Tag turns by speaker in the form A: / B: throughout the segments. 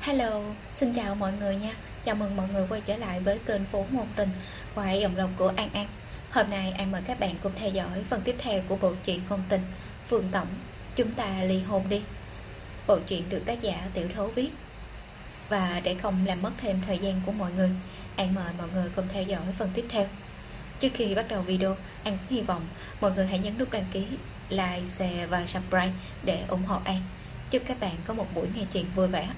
A: Hello, xin chào mọi người nha. Chào mừng mọi người quay trở lại với kênh Phố Ngôn Tình qua giọng đọc của An An. Hôm nay An mời các bạn cùng theo dõi phần tiếp theo của bộ truyện ngôn tình Phương Tổng, chúng ta ly hôn đi. Bộ truyện được tác giả Tiểu Thố viết. Và để không làm mất thêm thời gian của mọi người, An mời mọi người cùng theo dõi phần tiếp theo. Trước khi bắt đầu video, An hy vọng mọi người hãy nhấn nút đăng ký, like, share và subscribe để ủng hộ An. Chúc các bạn có một buổi nghe truyện vui vẻ.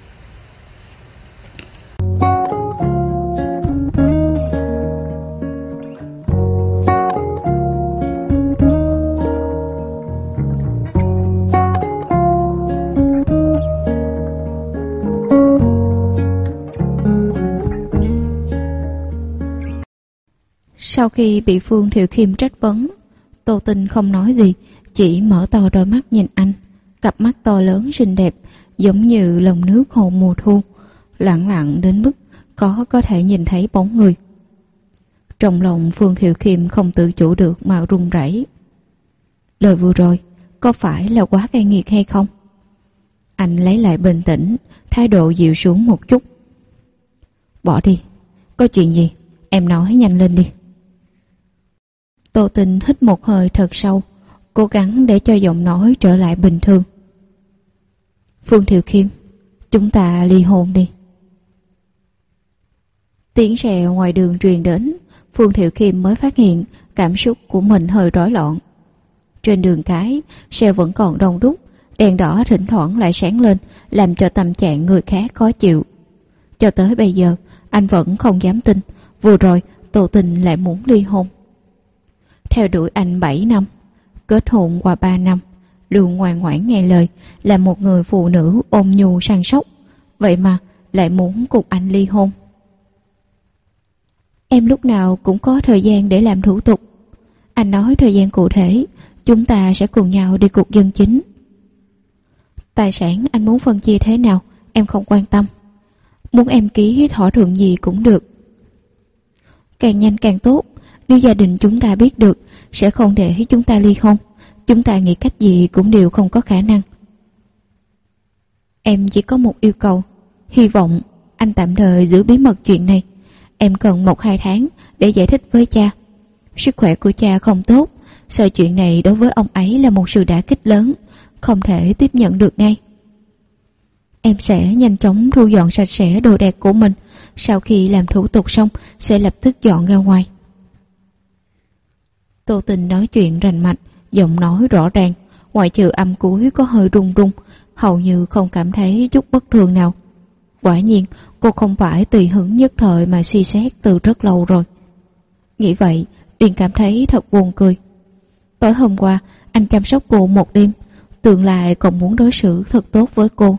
B: Sau khi bị Phương Thiệu Khiêm trách vấn, Tô Tinh không nói gì, chỉ mở to đôi mắt nhìn anh. Cặp mắt to lớn xinh đẹp, giống như lồng nước hồ mùa thu, lặng lặng đến mức có thể nhìn thấy bóng người. Trong lòng Phương Thiệu Khiêm không tự chủ được mà run rẩy. Lời vừa rồi có phải là quá cay nghiệt hay không? Anh lấy lại bình tĩnh, thái độ dịu xuống một chút. Bỏ đi, có chuyện gì em nói nhanh lên đi. Tô Tinh hít một hơi thật sâu, cố gắng để cho giọng nói trở lại bình thường. Phương Thiệu Khiêm, chúng ta ly hôn đi. Tiếng rèo ngoài đường truyền đến, Phương Thiệu Khiêm mới phát hiện cảm xúc của mình hơi rối loạn. Trên đường cái, xe vẫn còn đông đúc, đèn đỏ thỉnh thoảng lại sáng lên, làm cho tâm trạng người khác khó chịu. Cho tới bây giờ, anh vẫn không dám tin, vừa rồi Tô Tinh lại muốn ly hôn. Theo đuổi anh 7 năm, kết hôn qua 3 năm, luôn ngoan ngoãn nghe lời, là một người phụ nữ ôn nhu săn sóc, vậy mà lại muốn cùng anh ly hôn. Em lúc nào cũng có thời gian để làm thủ tục. Anh nói thời gian cụ thể, chúng ta sẽ cùng nhau đi cuộc dân chính. Tài sản anh muốn phân chia thế nào, em không quan tâm. Muốn em ký thỏa thuận gì cũng được. Càng nhanh càng tốt. Nếu gia đình chúng ta biết được, sẽ không để chúng ta ly hôn. Chúng ta nghĩ cách gì cũng đều không có khả năng. Em chỉ có một yêu cầu, hy vọng anh tạm thời giữ bí mật chuyện này. Em cần 1-2 tháng để giải thích với cha. Sức khỏe của cha không tốt, sợ chuyện này đối với ông ấy là một sự đả kích lớn, không thể tiếp nhận được ngay. Em sẽ nhanh chóng thu dọn sạch sẽ đồ đạc của mình. Sau khi làm thủ tục xong, sẽ lập tức dọn ra ngoài. Tô Tình nói chuyện rành mạch, giọng nói rõ ràng, ngoại trừ âm cuối có hơi run run, hầu như không cảm thấy chút bất thường nào. Quả nhiên, cô không phải tùy hứng nhất thời mà suy xét từ rất lâu rồi. Nghĩ vậy, Điền cảm thấy thật buồn cười. Tối hôm qua, anh chăm sóc cô một đêm, tương lai còn muốn đối xử thật tốt với cô.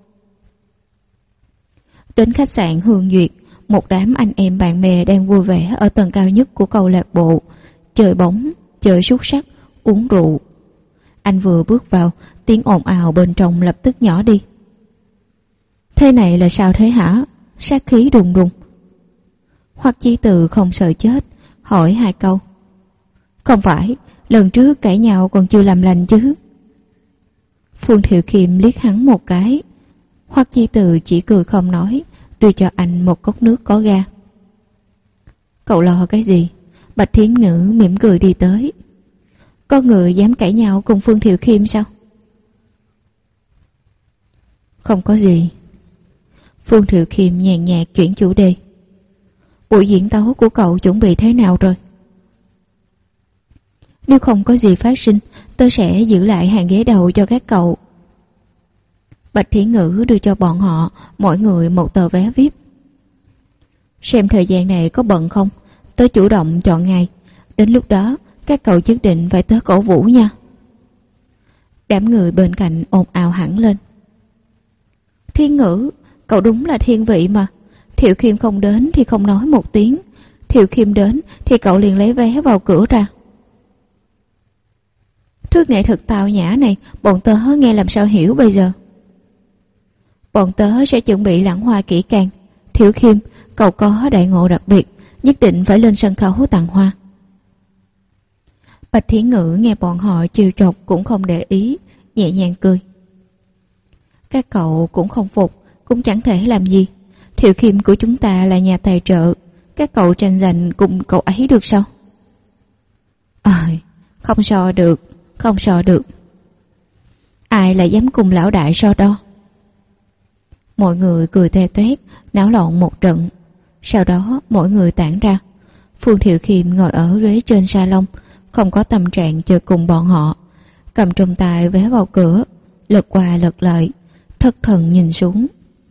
B: Đến khách sạn Hương Duyệt, một đám anh em bạn bè đang vui vẻ ở tầng cao nhất của câu lạc bộ, chơi bóng, chơi sút sắt, uống rượu. Anh vừa bước vào, tiếng ồn ào bên trong lập tức nhỏ đi. Thế này là sao thế hả? Sát khí đùng đùng. Hoặc Chí Từ không sợ chết, hỏi 2 câu. Không phải, lần trước cãi nhau còn chưa làm lành chứ? Phương Thiệu Khiêm liếc hắn một cái. Hoặc Chí Từ chỉ cười không nói, đưa cho anh một cốc nước có ga. Cậu lo cái gì? Bạch Thiến Ngữ mỉm cười đi tới. Có người dám cãi nhau cùng Phương Thiệu Khiêm sao? Không có gì. Phương Thiệu Khiêm nhàn nhạt chuyển chủ đề. Buổi diễn tấu của cậu chuẩn bị thế nào rồi? Nếu không có gì phát sinh, tôi sẽ giữ lại hàng ghế đầu cho các cậu. Bạch Thiến Ngữ đưa cho bọn họ mỗi người một tờ vé VIP. Xem thời gian này có bận không, tôi chủ động chọn ngày. Đến lúc đó các cậu nhất định phải tới cổ vũ nha. Đám người bên cạnh ồn ào hẳn lên. Thiên Ngữ, cậu đúng là thiên vị mà. Thiệu Khiêm không đến thì không nói một tiếng, Thiệu Khiêm đến thì cậu liền lấy vé vào cửa ra. Thước nghệ thuật tào nhã này bọn tớ nghe làm sao hiểu bây giờ. Bọn tớ sẽ chuẩn bị lẵng hoa kỹ càng. Thiệu Khiêm, cậu có đại ngộ đặc biệt, nhất định phải lên sân khấu tặng hoa. Bạch Thiến Ngữ nghe bọn họ trêu chọc cũng không để ý, nhẹ nhàng cười. Các cậu cũng không phục, cũng chẳng thể làm gì. Thiệu Khiêm của chúng ta là nhà tài trợ, các cậu tranh giành cùng cậu ấy được sao? Không so được, không so được. Ai lại dám cùng lão đại so đo? Mọi người cười toe toét, náo loạn một trận. Sau đó mỗi người tản ra. Phương Thiệu Khiêm ngồi ở ghế trên salon, không có tâm trạng chơi cùng bọn họ, cầm trong tay vé vào cửa, lật qua lật lại, thất thần nhìn xuống.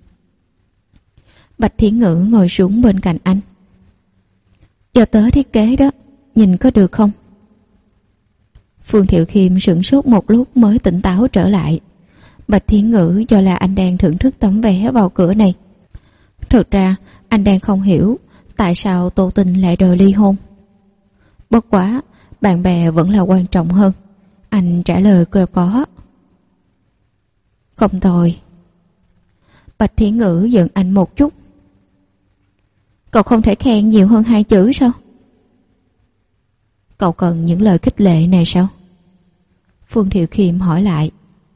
B: Bạch Thiến Ngữ ngồi xuống bên cạnh anh. Cho tớ thiết kế đó, nhìn có được không? Phương Thiệu Khiêm sửng sốt một lúc mới tỉnh táo trở lại. Bạch Thiến Ngữ cho là anh đang thưởng thức tấm vé vào cửa này. Thực ra anh đang không hiểu tại sao Tô Tinh lại đòi ly hôn. Bất quá bạn bè vẫn là quan trọng hơn. Anh trả lời kêu có. Không tồi. Bạch Thiến Ngữ giận anh một chút. Cậu không thể khen nhiều hơn 2 chữ sao? Cậu cần những lời khích lệ này sao? Phương Thiệu Khiêm hỏi lại.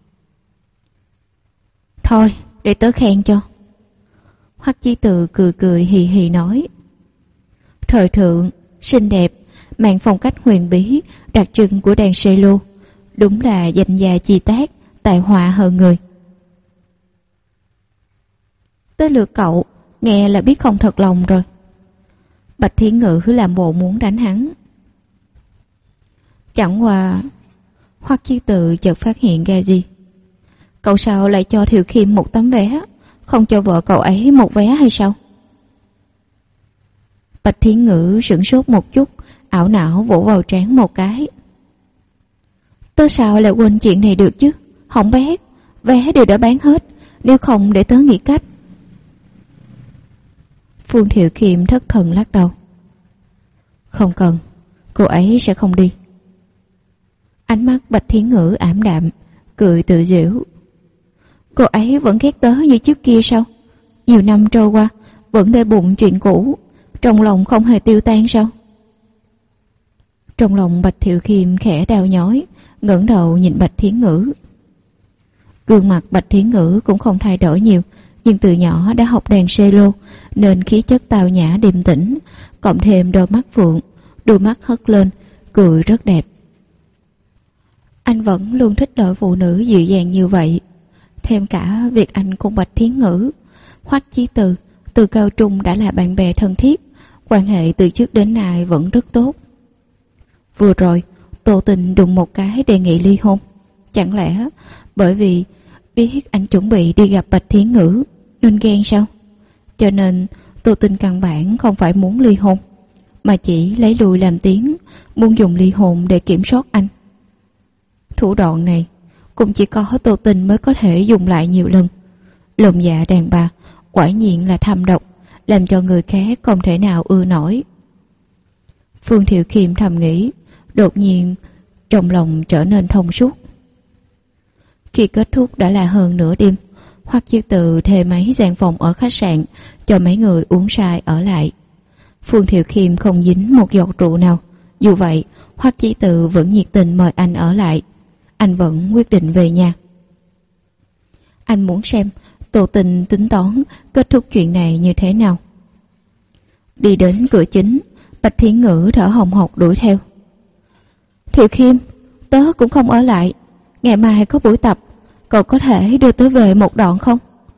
B: Thôi để tớ khen cho. Hoắc Chí Từ cười cười hì hì nói. Thời thượng, xinh đẹp, mang phong cách huyền bí, đặc trưng của đàn cello. Đúng là danh gia chi tác, tài họa hơn người. Tới lượt cậu, nghe là biết không thật lòng rồi. Bạch Thiến Ngữ làm bộ muốn đánh hắn. Chẳng qua Hoắc Chí Từ chợt phát hiện ra gì. Cậu sao lại cho Thiệu Khiêm một tấm vé, không cho vợ cậu ấy một vé hay sao? Bạch Thiến Ngữ sửng sốt một chút, ảo não vỗ vào trán một cái. Tớ sao lại quên chuyện này được chứ? Không vé, vé đều đã bán hết, nếu không để tớ nghĩ cách. Phương Thiệu Khiêm thất thần lắc đầu. Không cần, cô ấy sẽ không đi. Ánh mắt Bạch Thiến Ngữ ảm đạm, cười tự giễu. Cô ấy vẫn ghét tớ như trước kia sao? Nhiều năm trôi qua, vẫn để bụng chuyện cũ, trong lòng không hề tiêu tan sao? Trong lòng Bạch Thiệu Khiêm khẽ đau nhói, ngẩng đầu nhìn Bạch Thiến Ngữ. Gương mặt Bạch Thiến Ngữ cũng không thay đổi nhiều, nhưng từ nhỏ đã học đàn cello nên khí chất tao nhã điềm tĩnh, cộng thêm đôi mắt phượng, đôi mắt hất lên, cười rất đẹp. Anh vẫn luôn thích loại phụ nữ dịu dàng như vậy. Thêm cả việc anh cùng Bạch Thiến Ngữ, Hoắc Chí từ cao trung đã là bạn bè thân thiết, quan hệ từ trước đến nay vẫn rất tốt. Vừa rồi Tô Tình đụng một cái đề nghị ly hôn. Chẳng lẽ bởi vì biết anh chuẩn bị đi gặp Bạch Thiến Ngữ nên ghen sao? Cho nên Tô Tình căn bản không phải muốn ly hôn, mà chỉ lấy lùi làm tiếng, muốn dùng ly hôn để kiểm soát anh. Thủ đoạn này cũng chỉ có Tô Tình mới có thể dùng lại nhiều lần. Lòng dạ đàn bà quả nhiên là thâm độc, làm cho người khác không thể nào ưa nổi. Phương Thiệu Khiêm thầm nghĩ, đột nhiên trong lòng trở nên thông suốt. Khi kết thúc đã là hơn nửa đêm, Hoắc Chí Từ thuê mấy gian phòng ở khách sạn cho mấy người uống say ở lại. Phương Thiệu Khiêm không dính một giọt rượu nào, dù vậy Hoắc Chí Từ vẫn nhiệt tình mời anh ở lại. Anh vẫn quyết định về nhà. Anh muốn xem Tô Tình tính toán kết thúc chuyện này như thế nào. Đi đến cửa chính, Bạch Thiến Ngữ thở hồng hộc đuổi theo. Thiệu Khiêm, tớ cũng không ở lại, ngày mai có buổi tập, cậu có thể đưa tớ về một đoạn không?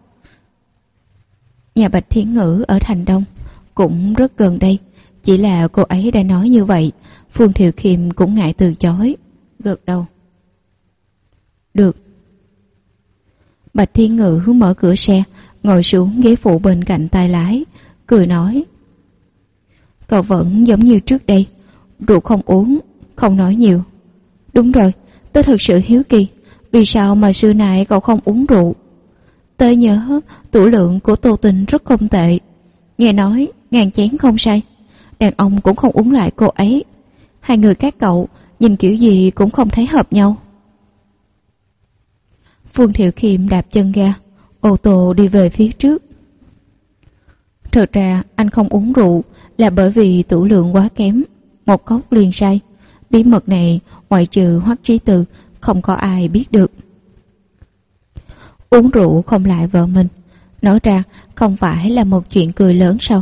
B: Nhà Bạch Thiến Ngữ ở Thành Đông, cũng rất gần đây, chỉ là cô ấy đã nói như vậy, Phương Thiệu Khiêm cũng ngại từ chối, gật đầu. Được. Bạch Thiến Ngữ mở cửa xe, ngồi xuống ghế phụ bên cạnh tay lái, cười nói. Cậu vẫn giống như trước đây, rượu không uống, không nói nhiều. Đúng rồi, tớ thật sự hiếu kỳ, vì sao mà xưa nay cậu không uống rượu? Tớ nhớ tủ lượng của Tô Tình rất không tệ, nghe nói ngàn chén không say, đàn ông cũng không uống lại cô ấy. Hai người các cậu nhìn kiểu gì cũng không thấy hợp nhau. Phương Thiệu Khiêm đạp chân ga, ô tô đi về phía trước. Thật ra anh không uống rượu là bởi vì tửu lượng quá kém, một cốc liền say. Bí mật này ngoại trừ Hoắc Chí Từ không có ai biết được. Uống rượu không lại vợ mình, Nói ra không phải là một chuyện cười lớn sao?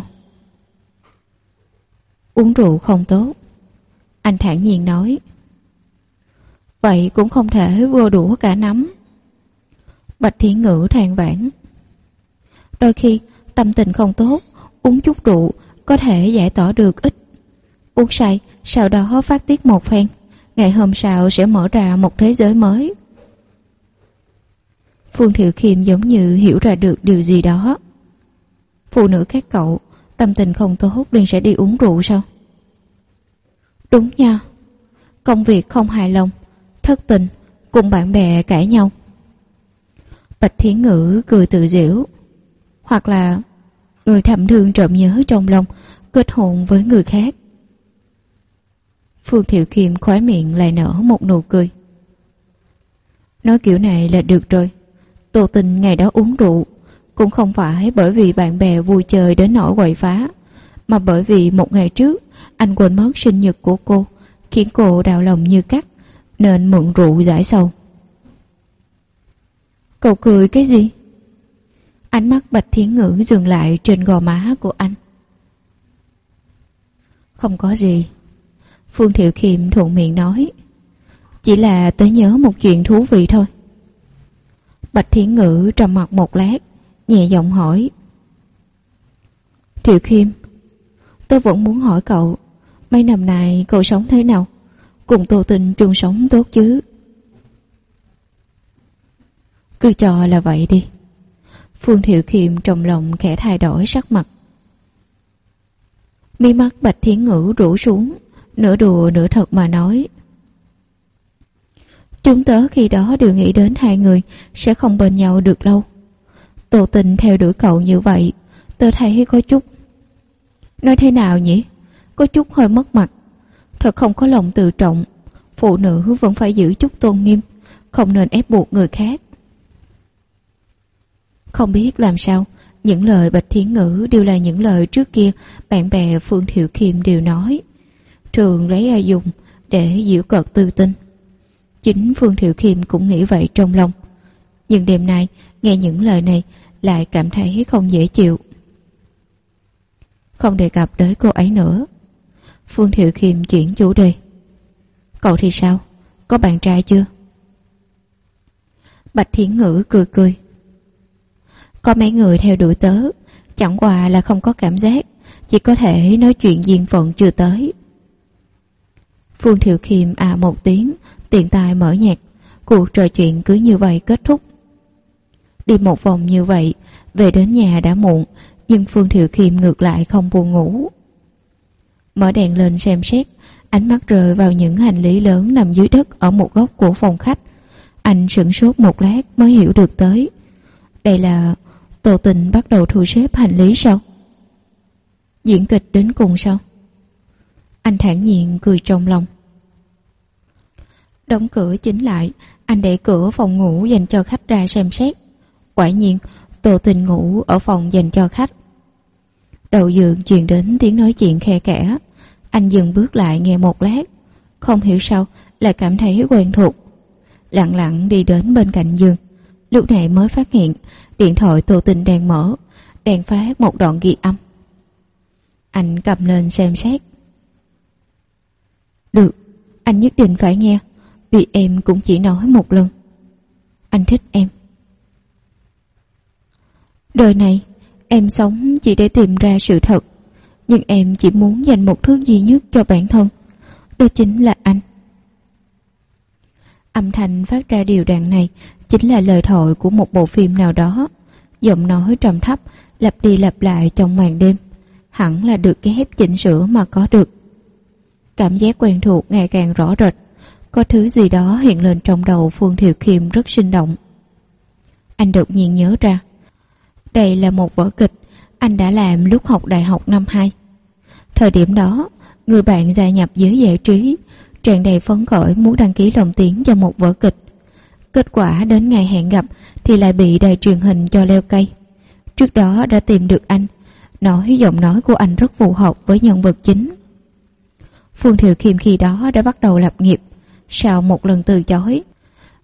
B: Uống rượu không tốt, anh thản nhiên nói. Vậy cũng không thể vừa đũa cả nắm. Bạch Thiến Ngữ than vãn. Đôi khi tâm tình không tốt, uống chút rượu có thể giải tỏa được ít. Uống say, sau đó phát tiết một phen, ngày hôm sau sẽ mở ra một thế giới mới. Phương Thiệu Khiêm giống như hiểu ra được điều gì đó. Phụ nữ các cậu tâm tình không tốt liền sẽ đi uống rượu sao? Đúng nha. Công việc không hài lòng, thất tình, cùng bạn bè cãi nhau. Bạch Thiến Ngữ cười tự giễu. Hoặc là người thầm thương trộm nhớ trong lòng, kết hôn với người khác. Phương Thiệu Khiêm khóe miệng lại nở một nụ cười. Nói kiểu này là được rồi. Tô Tình ngày đó uống rượu cũng không phải bởi vì bạn bè vui chơi đến nỗi quậy phá, mà bởi vì một ngày trước anh quên mất sinh nhật của cô, khiến cô đau lòng như cắt, nên mượn rượu giải sầu. Cậu cười cái gì? Ánh mắt Bạch Thiến Ngữ dừng lại trên gò má của anh. Không có gì. Phương Thiệu Khiêm thuận miệng nói. Chỉ là tớ nhớ một chuyện thú vị thôi. Bạch Thiến Ngữ trầm mặc một lát, nhẹ giọng hỏi. Thiệu Khiêm, tôi vẫn muốn hỏi cậu, mấy năm nay cậu sống thế nào? Cùng Tô Tình chung sống tốt chứ? Cứ cho là vậy đi. Phương Thiệu Khiêm trong lòng khẽ thay đổi sắc mặt. Mí mắt Bạch Thiến Ngữ rũ xuống, nửa đùa nửa thật mà nói. Chúng tớ khi đó đều nghĩ đến hai người sẽ không bên nhau được lâu. Tô Tình theo đuổi cậu như vậy, tớ thấy có chút... Nói thế nào nhỉ? Có chút hơi mất mặt. Thật không có lòng tự trọng. Phụ nữ vẫn phải giữ chút tôn nghiêm, không nên ép buộc người khác. Không biết làm sao, những lời Bạch Thiến Ngữ đều là những lời trước kia bạn bè Phương Thiệu Khiêm đều nói, thường lấy ra dùng để giễu cợt Tư Tinh. Chính Phương Thiệu Khiêm cũng nghĩ vậy trong lòng, nhưng đêm nay nghe những lời này lại cảm thấy không dễ chịu. Không đề cập tới cô ấy nữa, Phương Thiệu Khiêm chuyển chủ đề. Cậu thì sao? Có bạn trai chưa? Bạch Thiến Ngữ cười cười. Có mấy người theo đuổi tớ, chẳng qua là không có cảm giác, chỉ có thể nói chuyện duyên phận chưa tới. Phương Thiệu Khiêm một tiếng, tiện tay mở nhạc. Cuộc trò chuyện cứ như vậy kết thúc. Đi một vòng như vậy, về đến nhà đã muộn, nhưng Phương Thiệu Khiêm ngược lại không buồn ngủ. Mở đèn lên xem xét, ánh mắt rơi vào những hành lý lớn nằm dưới đất ở một góc của phòng khách. Anh sửng sốt một lát mới hiểu được tới. Đây là Tô Tình bắt đầu thu xếp hành lý sao? Diễn kịch đến cùng sao? Anh thản nhiên cười trong lòng. Đóng cửa chính lại, anh đẩy cửa phòng ngủ dành cho khách ra xem xét. Quả nhiên, Tô Tình ngủ ở phòng dành cho khách. Đầu giường truyền đến tiếng nói chuyện khe khẽ. Anh dừng bước lại nghe một lát, không hiểu sao lại cảm thấy quen thuộc. Lặng lặng đi đến bên cạnh giường, lúc này mới phát hiện điện thoại Tô Tình đang mở, đang phát một đoạn ghi âm. Anh cầm lên xem xét. Được, anh nhất định phải nghe, vì em cũng chỉ nói một lần. Anh thích em. Đời này em sống chỉ để tìm ra sự thật, nhưng em chỉ muốn dành một thứ duy nhất cho bản thân, đó chính là anh. Âm thanh phát ra điều đoạn này chính là lời thoại của một bộ phim nào đó. Giọng nói trầm thấp lặp đi lặp lại trong màn đêm, hẳn là được ghép chỉnh sửa mà có được. Cảm giác quen thuộc ngày càng rõ rệt. Có thứ gì đó hiện lên trong đầu Phương Thiệu Khiêm rất sinh động. Anh đột nhiên nhớ ra, đây là một vở kịch anh đã làm lúc học đại học năm 2. Thời điểm đó, người bạn gia nhập giới giải trí, tràn đầy phấn khởi muốn đăng ký lồng tiếng cho một vở kịch. Kết quả đến ngày hẹn gặp thì lại bị đài truyền hình cho leo cây. Trước đó đã tìm được anh, nói giọng nói của anh rất phù hợp với nhân vật chính. Phương Thiệu Khiêm khi đó đã bắt đầu lập nghiệp. Sau một lần từ chối,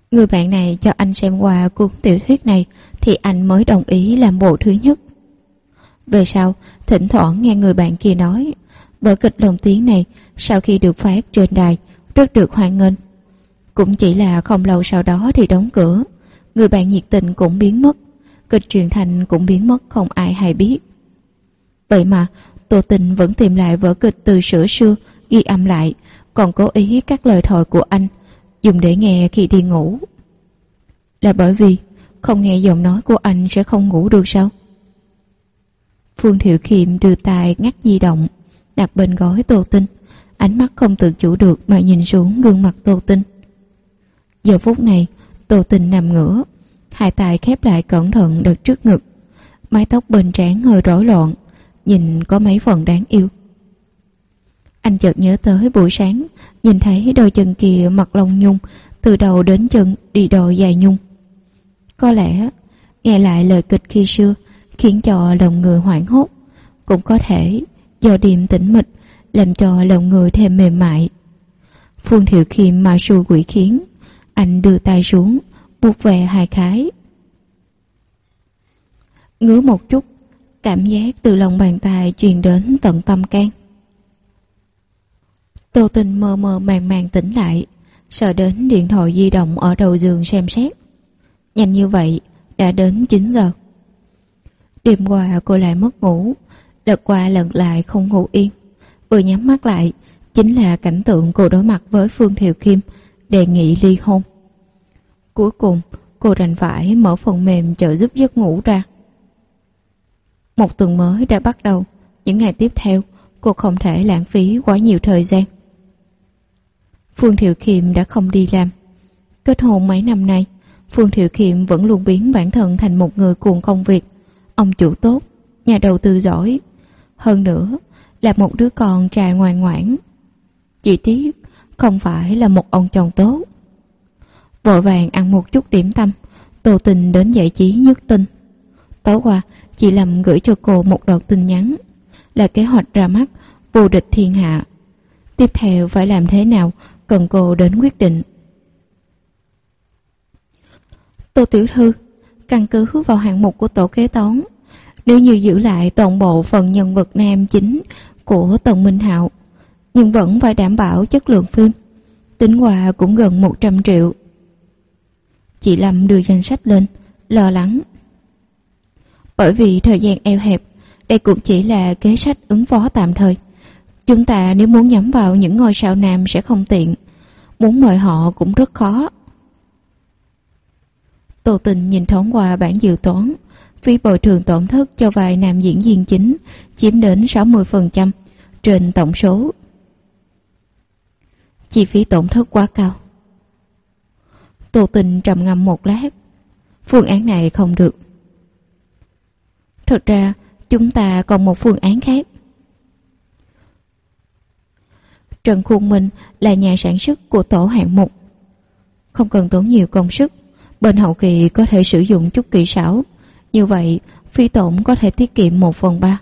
B: Người bạn này cho anh xem qua cuốn tiểu thuyết này thì anh mới đồng ý làm bộ thứ nhất. Về sau, thỉnh thoảng nghe người bạn kia nói, vở kịch lồng tiếng này sau khi được phát trên đài rất được hoan nghênh. Cũng chỉ là không lâu sau đó thì đóng cửa, người bạn nhiệt tình cũng biến mất, kịch truyền thành cũng biến mất không ai hay biết. Vậy mà Tô Tình vẫn tìm lại vở kịch từ sửa xưa, ghi âm lại, còn cố ý các lời thoại của anh dùng để nghe khi đi ngủ. Là bởi vì không nghe giọng nói của anh sẽ không ngủ được sao? Phương Thiệu Kiệm đưa tay ngắt di động đặt bên gối Tô Tinh, ánh mắt không tự chủ được mà nhìn xuống gương mặt Tô Tinh. Giờ phút này Tô Tinh nằm ngửa, hai tay khép lại cẩn thận đặt trước ngực, mái tóc bên trán hơi rối loạn, nhìn có mấy phần đáng yêu. Anh chợt nhớ tới buổi sáng nhìn thấy đôi chân kia mặc lông nhung, từ đầu đến chân đi đôi dài nhung. Có lẽ nghe lại lời kịch khi xưa khiến cho lòng người hoảng hốt, cũng có thể do đêm tĩnh mịch làm cho lòng người thêm mềm mại. Phương Thiệu Kiệm mà xui quỷ khiến, anh đưa tay xuống vuốt ve hai cái. Ngứa một chút, cảm giác từ lòng bàn tay truyền đến tận tâm can. Tô Tinh mơ mơ màng màng tỉnh lại, sờ đến điện thoại di động ở đầu giường xem xét. Nhanh như vậy đã đến 9 giờ. Đêm qua cô lại mất ngủ, lật qua lật lại không ngủ yên. Vừa nhắm mắt lại chính là cảnh tượng cô đối mặt với Phương Thiệu Kiệm đề nghị ly hôn. Cuối cùng cô đành phải mở phần mềm trợ giúp giấc ngủ ra. Một tuần mới đã bắt đầu, những ngày tiếp theo cô không thể lãng phí quá nhiều thời gian. Phương Thiệu Kiệm đã không đi làm. Kết hôn mấy năm nay, Phương Thiệu Kiệm vẫn luôn biến bản thân thành một người cuồng công việc, ông chủ tốt, nhà đầu tư giỏi, hơn nữa là một đứa con trai ngoan ngoãn. Chỉ tiếc không phải là một ông chồng tốt. Vội vàng ăn một chút điểm tâm, Tô Tình đến giải trí nhất tinh. Tối qua chị Lâm gửi cho cô một đoạn tin nhắn, là kế hoạch ra mắt vô địch thiên hạ. Tiếp theo phải làm thế nào cần cô đến quyết định. Tô tiểu thư, căn cứ vào hạng mục của tổ kế toán, nếu như giữ lại toàn bộ phần nhân vật nam chính của Tần Minh Hạo, nhưng vẫn phải đảm bảo chất lượng phim, tính qua cũng gần 100 triệu. Chị Lâm đưa danh sách lên, lo lắng. Bởi vì thời gian eo hẹp, đây cũng chỉ là kế sách ứng phó tạm thời. Chúng ta nếu muốn nhắm vào những ngôi sao nam sẽ không tiện, muốn mời họ cũng rất khó. Tô Tình nhìn thoáng qua bản dự toán, phí bồi thường tổn thất cho vài nam diễn viên chính chiếm đến 60% trên tổng số. Chi phí tổn thất quá cao. Tô Tình trầm ngâm một lát. Phương án này không được. Thật ra chúng ta còn một phương án khác. Trần Khuôn Minh là nhà sản xuất của tổ hạng mục, không cần tốn nhiều công sức, bên hậu kỳ có thể sử dụng chút kỹ xảo, như vậy phí tổn có thể tiết kiệm 1/3.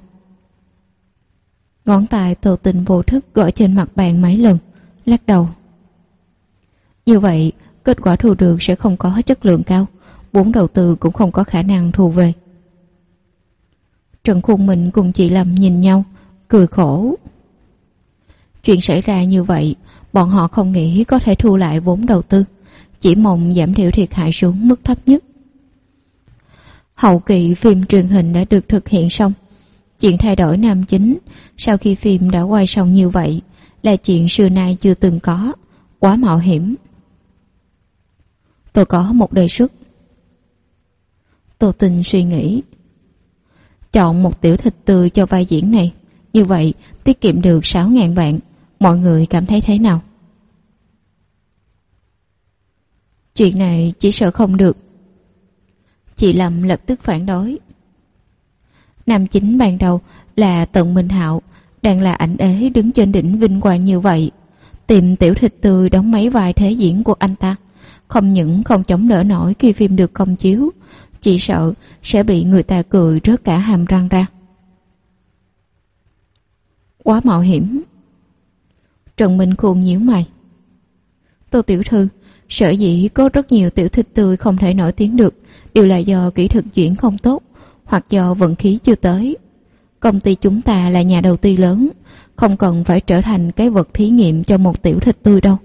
B: Ngón tay Tô Tình vô thức gõ trên mặt bàn mấy lần, lắc đầu. Như vậy kết quả thu được sẽ không có chất lượng cao, vốn đầu tư cũng không có khả năng thu về. Trần Khuôn Minh cùng chị Lâm nhìn nhau, cười khổ. Chuyện xảy ra như vậy, bọn họ không nghĩ có thể thu lại vốn đầu tư, chỉ mong giảm thiểu thiệt hại xuống mức thấp nhất. Hậu kỳ phim truyền hình đã được thực hiện xong. Chuyện thay đổi nam chính sau khi phim đã quay xong như vậy là chuyện xưa nay chưa từng có, quá mạo hiểm. Tôi có một đề xuất. Tô Tình suy nghĩ. Chọn một tiểu thịt từ cho vai diễn này, như vậy tiết kiệm được 6.000 vạn. Mọi người cảm thấy thế nào? Chuyện này chỉ sợ không được. Chị Lâm lập tức phản đối. Nam chính ban đầu là Tần Minh Hạo, đang là ảnh ế đứng trên đỉnh vinh quang như vậy, tìm tiểu thịt từ đóng mấy vai thế diễn của anh ta, không những không chống đỡ nổi khi phim được công chiếu, chỉ sợ sẽ bị người ta cười rớt cả hàm răng ra. Quá mạo hiểm. Trần Minh Khuôn nhíu mày. Tô tiểu thư, Sở dĩ có rất nhiều tiểu thịt tươi không thể nổi tiếng được đều là do kỹ thuật diễn không tốt hoặc do vận khí chưa tới. Công ty chúng ta là nhà đầu tư lớn, không cần phải trở thành cái vật thí nghiệm cho một tiểu thịt tươi đâu.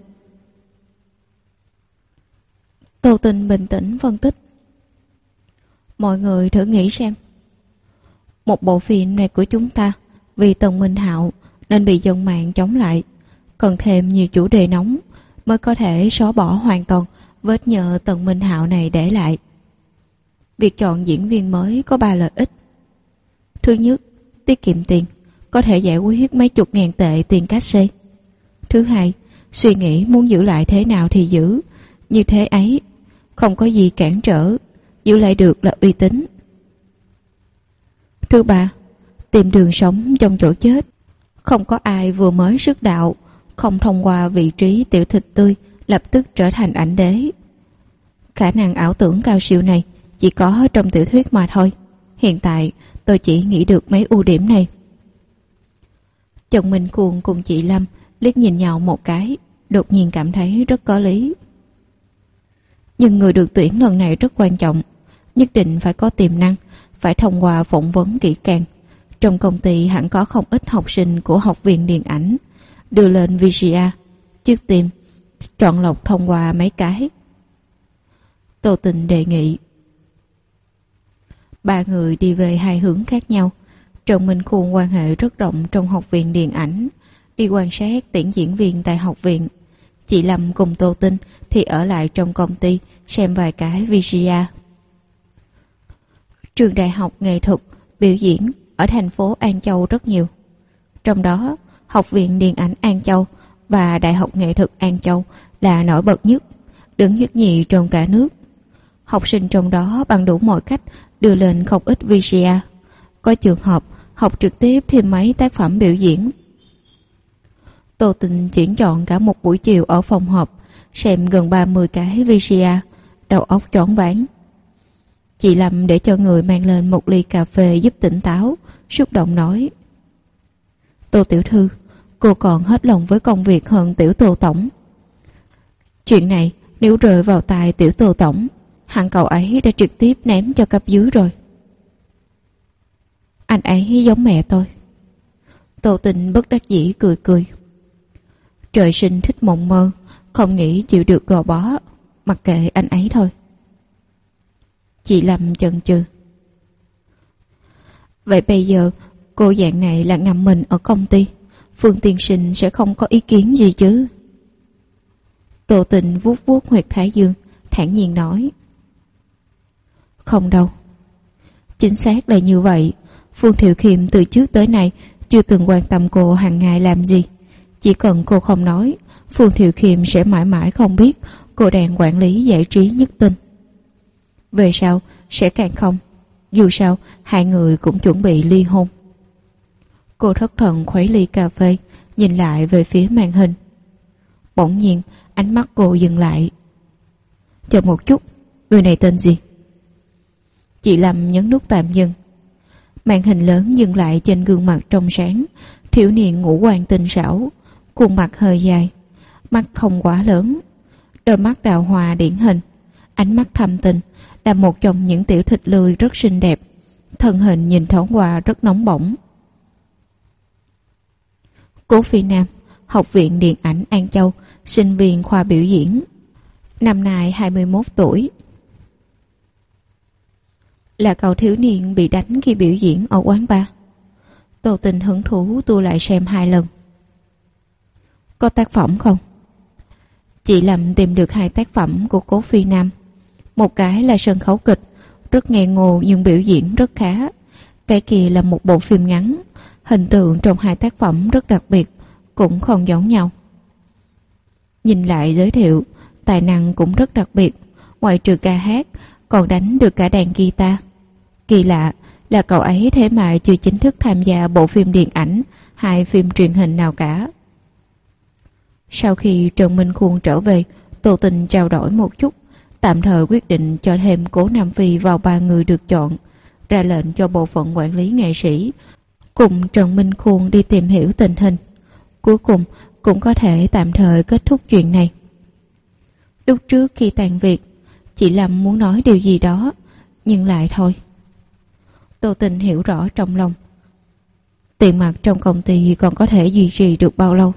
B: Tô Tinh bình tĩnh phân tích. Mọi người thử nghĩ xem, một bộ phim này của chúng ta vì Tần Minh Hạo nên bị dân mạng chống lại, cần thêm nhiều chủ đề nóng mới có thể xóa bỏ hoàn toàn vết nhơ Tần Minh Hạo này để lại. Việc chọn diễn viên mới có 3 lợi ích. Thứ nhất, tiết kiệm tiền, có thể giải quyết mấy chục ngàn tệ tiền cát-xê. Thứ hai, suy nghĩ muốn giữ lại thế nào thì giữ, như thế ấy, không có gì cản trở, giữ lại được là uy tín. Thứ ba, tìm đường sống trong chỗ chết. Không có ai vừa mới xuất đạo, không thông qua vị trí tiểu thịt tươi lập tức trở thành ảnh đế. Khả năng ảo tưởng cao siêu này chỉ có trong tiểu thuyết mà thôi. Hiện tại tôi chỉ nghĩ được mấy ưu điểm này. Trần Minh Cuồng cùng chị Lâm liếc nhìn nhau một cái, đột nhiên cảm thấy rất có lý. Nhưng người được tuyển lần này rất quan trọng, nhất định phải có tiềm năng, phải thông qua phỏng vấn kỹ càng. Trong công ty hẳn có không ít học sinh của học viện điện ảnh, đưa lên VCA, trước tiên chọn lọc thông qua mấy cái. Tô Tình đề nghị. 3 người đi về 2 hướng khác nhau. Trần Minh Khuôn quan hệ rất rộng trong học viện điện ảnh, đi quan sát tuyển diễn viên tại học viện. Chị Lâm cùng Tô Tinh thì ở lại trong công ty xem vài cái VCA. Trường đại học nghệ thuật, biểu diễn ở thành phố An Châu rất nhiều. Trong đó, Học viện Điện ảnh An Châu và Đại học Nghệ thuật An Châu là nổi bật nhất, đứng nhất nhì trong cả nước. Học sinh trong đó bằng đủ mọi cách đưa lên không ít VCA. Có trường hợp học trực tiếp thêm mấy tác phẩm biểu diễn. Tô Tình chuyển chọn cả một buổi chiều ở phòng họp, xem gần 30 cái VCA, đầu óc choáng váng. Chị Lâm để cho người mang lên một ly cà phê giúp tỉnh táo, xúc động nói: Tô tiểu thư, cô còn hết lòng với công việc hơn tiểu Tô tổng. Chuyện này nếu rơi vào tai tiểu Tô tổng, hẳn cậu ấy đã trực tiếp ném cho cấp dưới rồi. Anh ấy giống mẹ tôi. Tô Tình bất đắc dĩ cười cười. Trời sinh thích mộng mơ, không nghĩ chịu được gò bó, mặc kệ anh ấy thôi. Chị Lâm chần chừ. Vậy bây giờ cô dạng này là ngầm mình ở công ty, Phương tiên sinh sẽ không có ý kiến gì chứ? Tô Tình vuốt vuốt huyệt thái dương, thản nhiên nói: Không đâu. Chính xác là như vậy. Phương Thiệu Khiêm từ trước tới nay chưa từng quan tâm cô hàng ngày làm gì. Chỉ cần cô không nói, Phương Thiệu Khiêm sẽ mãi mãi không biết cô đang quản lý giải trí nhất tinh. Về sau sẽ càng không. Dù sao hai người cũng chuẩn bị ly hôn. Cô thất thần khuấy ly cà phê, nhìn lại về phía màn hình. Bỗng nhiên ánh mắt cô dừng lại. Chờ một chút, người này tên gì? Chị Lâm nhấn nút tạm dừng. Màn hình lớn dừng lại trên gương mặt trong sáng, thiếu niên ngũ quan tinh xảo, khuôn mặt hơi dài, mắt không quá lớn, đôi mắt đào hoa điển hình, ánh mắt thâm tình, là một trong những tiểu thịt lươi rất xinh đẹp, thân hình nhìn thoáng qua rất nóng bỏng. Cố Phi Nam, Học viện Điện ảnh An Châu, sinh viên khoa biểu diễn, năm nay 21 tuổi. Là cậu thiếu niên bị đánh khi biểu diễn ở quán bar. Tô Tình hứng thú tua lại xem 2 lần. Có tác phẩm không? Chị Lâm tìm được 2 tác phẩm của Cố Phi Nam. Một cái là sân khấu kịch, rất ngây ngô nhưng biểu diễn rất khá. Cái kia là một bộ phim ngắn. Hình tượng trong 2 tác phẩm rất đặc biệt, cũng không giống nhau. Nhìn lại giới thiệu, tài năng cũng rất đặc biệt. Ngoại trừ ca hát, còn đánh được cả đàn guitar. Kỳ lạ là cậu ấy thế mà chưa chính thức tham gia bộ phim điện ảnh hay phim truyền hình nào cả. Sau khi Trần Minh Khuôn trở về, Tô Tình trao đổi một chút, tạm thời quyết định cho thêm Cố Nam Phi vào 3 người được chọn, ra lệnh cho bộ phận quản lý nghệ sĩ cùng Trần Minh Khuôn đi tìm hiểu tình hình. Cuối cùng cũng có thể tạm thời kết thúc chuyện này. Lúc trước khi tàn việc, chị Lâm muốn nói điều gì đó, nhưng lại thôi. Tô Tình hiểu rõ trong lòng. Tiền mặt trong công ty còn có thể duy trì được bao lâu?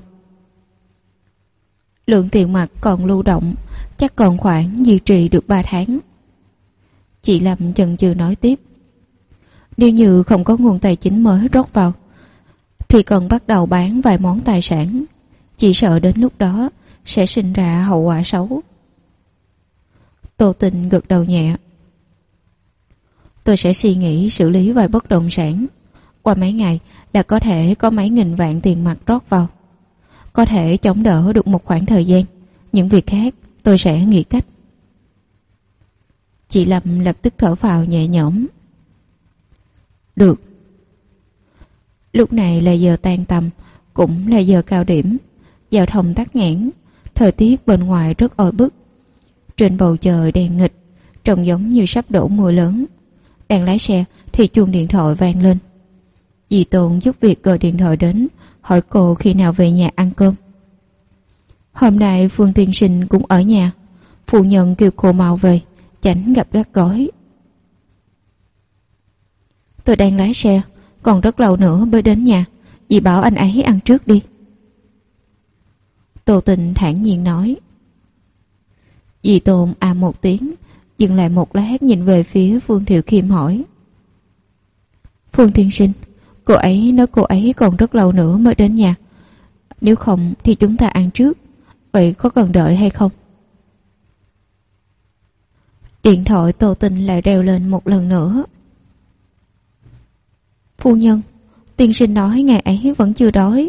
B: Lượng tiền mặt còn lưu động chắc còn khoảng duy trì được 3 tháng. Chị Lâm chần chừ nói tiếp. Nếu như không có nguồn tài chính mới rót vào thì cần bắt đầu bán vài món tài sản. Chỉ sợ đến lúc đó sẽ sinh ra hậu quả xấu. Tô Tình gật đầu nhẹ. Tôi sẽ suy nghĩ xử lý vài bất động sản. Qua mấy ngày là có thể có mấy nghìn vạn tiền mặt rót vào. Có thể chống đỡ được một khoảng thời gian. Những việc khác tôi sẽ nghĩ cách. Chị Lâm lập tức thở phào nhẹ nhõm. Được. Lúc này là giờ tan tầm, cũng là giờ cao điểm. Giao thông tắc nghẽn, thời tiết bên ngoài rất oi bức. Trên bầu trời đen nghịch, trông giống như sắp đổ mưa lớn. Đang lái xe thì chuông điện thoại vang lên. Dì Tôn giúp việc gọi điện thoại đến, hỏi cô khi nào về nhà ăn cơm. Hôm nay Phương Tiên Sinh cũng ở nhà. Phu nhân kêu cô mau về, tránh gặp gác gói. Tôi đang lái xe, còn rất lâu nữa mới đến nhà. Dì bảo anh ấy ăn trước đi. Tô Tình thản nhiên nói. Dì Tôn à một tiếng, dừng lại một lát nhìn về phía Phương Thiệu Khiêm hỏi. Phương Tiên Sinh, cô ấy nói cô ấy còn rất lâu nữa mới đến nhà. Nếu không thì chúng ta ăn trước. Vậy có cần đợi hay không? Điện thoại Tô Tình lại reo lên một lần nữa. Phu nhân, tiên sinh nói ngày ấy vẫn chưa đói.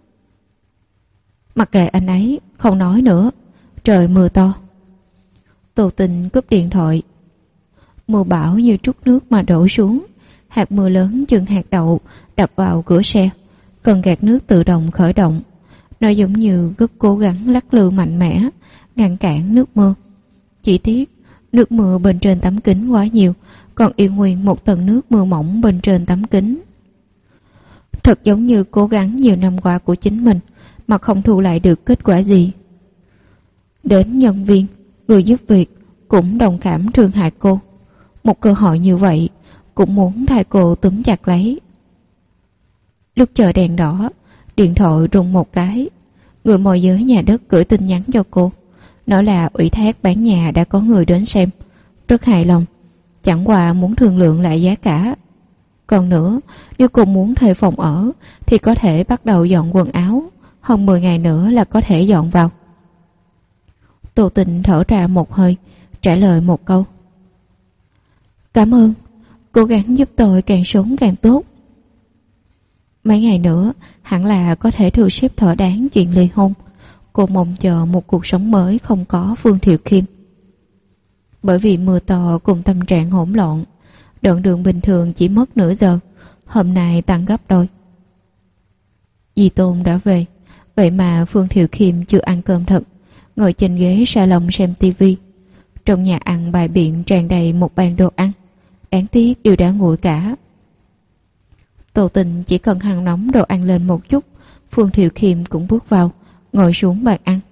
B: Mặc kệ anh ấy, không nói nữa. Trời mưa to. Tô Tình cúp điện thoại. Mưa bão như trút nước mà đổ xuống. Hạt mưa lớn chừng hạt đậu đập vào cửa xe. Cần gạt nước tự động khởi động. Nó giống như rất cố gắng lắc lư mạnh mẽ ngăn cản nước mưa. Chỉ tiếc nước mưa bên trên tấm kính quá nhiều, còn yên nguyên một tầng nước mưa mỏng bên trên tấm kính. Thật giống như cố gắng nhiều năm qua của chính mình mà không thu lại được kết quả gì. Đến nhân viên, người giúp việc cũng đồng cảm thương hại cô. Một cơ hội như vậy cũng muốn thay cô túm chặt lấy. Lúc chờ đèn đỏ, điện thoại rung một cái. Người môi giới nhà đất gửi tin nhắn cho cô, nói là ủy thác bán nhà đã có người đến xem, rất hài lòng, chẳng qua muốn thương lượng lại giá cả. Còn nữa, nếu cô muốn thuê phòng ở thì có thể bắt đầu dọn quần áo, hơn 10 ngày nữa là có thể dọn vào. Tô Tình thở ra một hơi, trả lời một câu. Cảm ơn, cố gắng giúp tôi càng sớm càng tốt. Mấy ngày nữa hẳn là có thể thu xếp thỏa đáng chuyện ly hôn. Cô mong chờ một cuộc sống mới không có Phương Thiệu Khiêm. Bởi vì mưa to cùng tâm trạng hỗn loạn, đoạn đường bình thường chỉ mất nửa giờ, hôm nay tăng gấp đôi. Dì Tôn đã về, vậy mà Phương Thiệu Khiêm chưa ăn cơm thật, ngồi trên ghế salon xem tivi. Trong nhà ăn bày biện tràn đầy một bàn đồ ăn, đáng tiếc đều đã nguội cả. Tô Tình chỉ cần hăng nóng đồ ăn lên một chút, Phương Thiệu Khiêm cũng bước vào, ngồi xuống bàn ăn.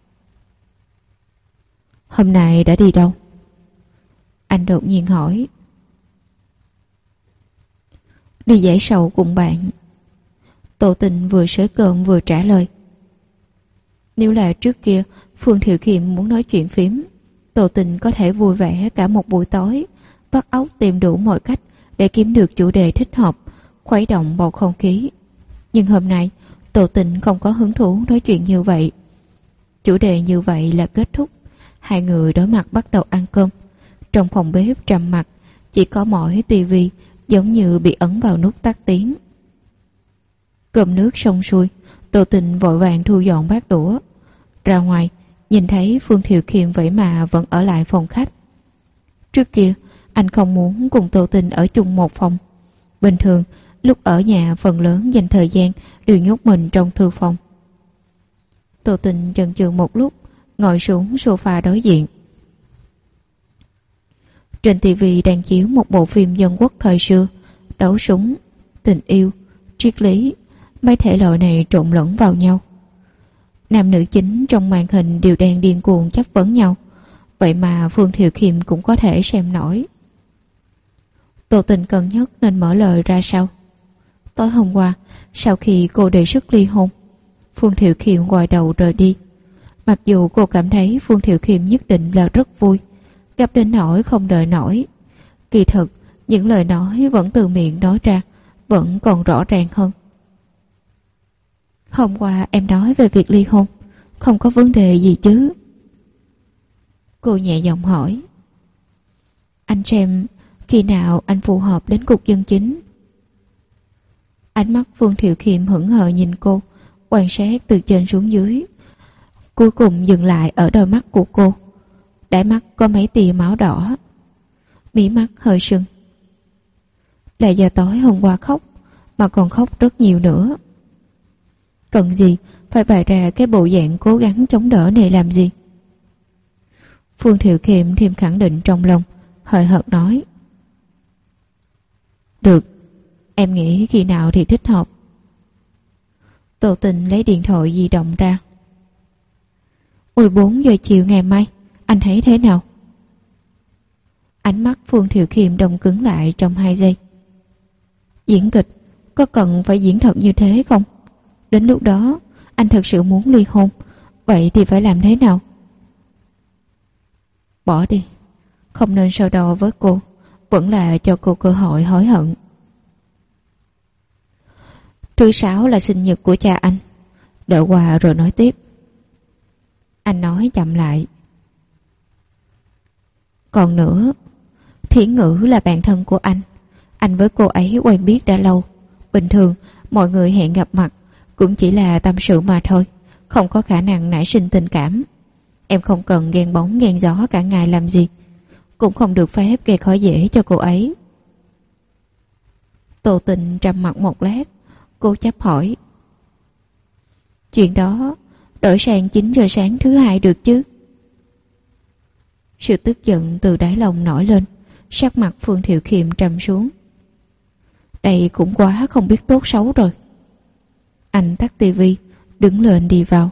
B: Hôm nay đã đi đâu? Anh đột nhiên hỏi. Đi giải sầu cùng bạn. Tô Tình vừa xới cơm vừa trả lời. Nếu là trước kia Phương Thiệu Khiêm muốn nói chuyện phím, Tô Tình có thể vui vẻ cả một buổi tối, vắt óc tìm đủ mọi cách để kiếm được chủ đề thích hợp, khuấy động bầu không khí. Nhưng hôm nay Tô Tình không có hứng thú nói chuyện như vậy. Chủ đề như vậy là kết thúc. Hai người đối mặt bắt đầu ăn cơm. Trong phòng bếp trầm mặc, chỉ có mỗi tivi giống như bị ấn vào nút tắt tiếng. Cơm nước xong xuôi, Tô Tình vội vàng thu dọn bát đũa. Ra ngoài, nhìn thấy Phương Thiệu Khiêm vậy mà vẫn ở lại phòng khách. Trước kia, anh không muốn cùng Tô Tình ở chung một phòng. Bình thường, lúc ở nhà phần lớn dành thời gian đều nhốt mình trong thư phòng. Tô Tình chần chừ một lúc, ngồi xuống sofa đối diện. Trên tivi đang chiếu một bộ phim dân quốc thời xưa, đấu súng, tình yêu, triết lý, mấy thể loại này trộn lẫn vào nhau. Nam nữ chính trong màn hình đều đang điên cuồng chất vấn nhau. Vậy mà Phương Thiệu Khiêm cũng có thể xem nổi. Tô Tình cân nhắc nên mở lời ra sau. Tối hôm qua, sau khi cô đề xuất ly hôn, Phương Thiệu Khiêm gội đầu rời đi. Mặc dù cô cảm thấy Phương Thiệu Khiêm nhất định là rất vui, gấp đến nỗi không đợi nổi. Kỳ thực, những lời nói vẫn từ miệng nói ra, vẫn còn rõ ràng hơn. Hôm qua em nói về việc ly hôn, không có vấn đề gì chứ? Cô nhẹ giọng hỏi. Anh xem khi nào anh phù hợp đến cuộc dân chính. Ánh mắt Phương Thiệu Khiêm hững hờ nhìn cô, quan sát từ trên xuống dưới, cuối cùng dừng lại ở đôi mắt của cô. Đáy mắt có mấy tia máu đỏ, mí mắt hơi sưng. Là do tối hôm qua khóc, mà còn khóc rất nhiều nữa. Cần gì phải bày ra cái bộ dạng cố gắng chống đỡ này làm gì? Phương Thiệu Khiêm thêm khẳng định trong lòng, hời hợt nói. Được, em nghĩ khi nào thì thích hợp. Tô Tình lấy điện thoại di động ra. 14 giờ chiều ngày mai, anh thấy thế nào? Ánh mắt Phương Thiệu Khiêm đông cứng lại trong 2 giây. Diễn kịch có cần phải diễn thật như thế không? Đến lúc đó anh thật sự muốn ly hôn, vậy thì phải làm thế nào? Bỏ đi, không nên so đo với cô, vẫn là cho cô cơ hội hối hận. Thứ 6 là sinh nhật của cha anh, đợi quà rồi nói tiếp. Anh nói chậm lại. Còn nữa, Thiển Ngữ là bạn thân của anh với cô ấy quen biết đã lâu. Bình thường mọi người hẹn gặp mặt cũng chỉ là tâm sự mà thôi, không có khả năng nảy sinh tình cảm. Em không cần ghen bóng ghen gió cả ngày làm gì, cũng không được phép gây khó dễ cho cô ấy. Tô Tình trầm mặc một lát, cô chấp hỏi. Chuyện đó đổi sang 9 giờ sáng thứ Hai được chứ? Sự tức giận từ đáy lòng nổi lên, sắc mặt Phương Thiệu Khiêm trầm xuống. Đây cũng quá không biết tốt xấu rồi. Anh tắt tivi, đứng lên đi vào.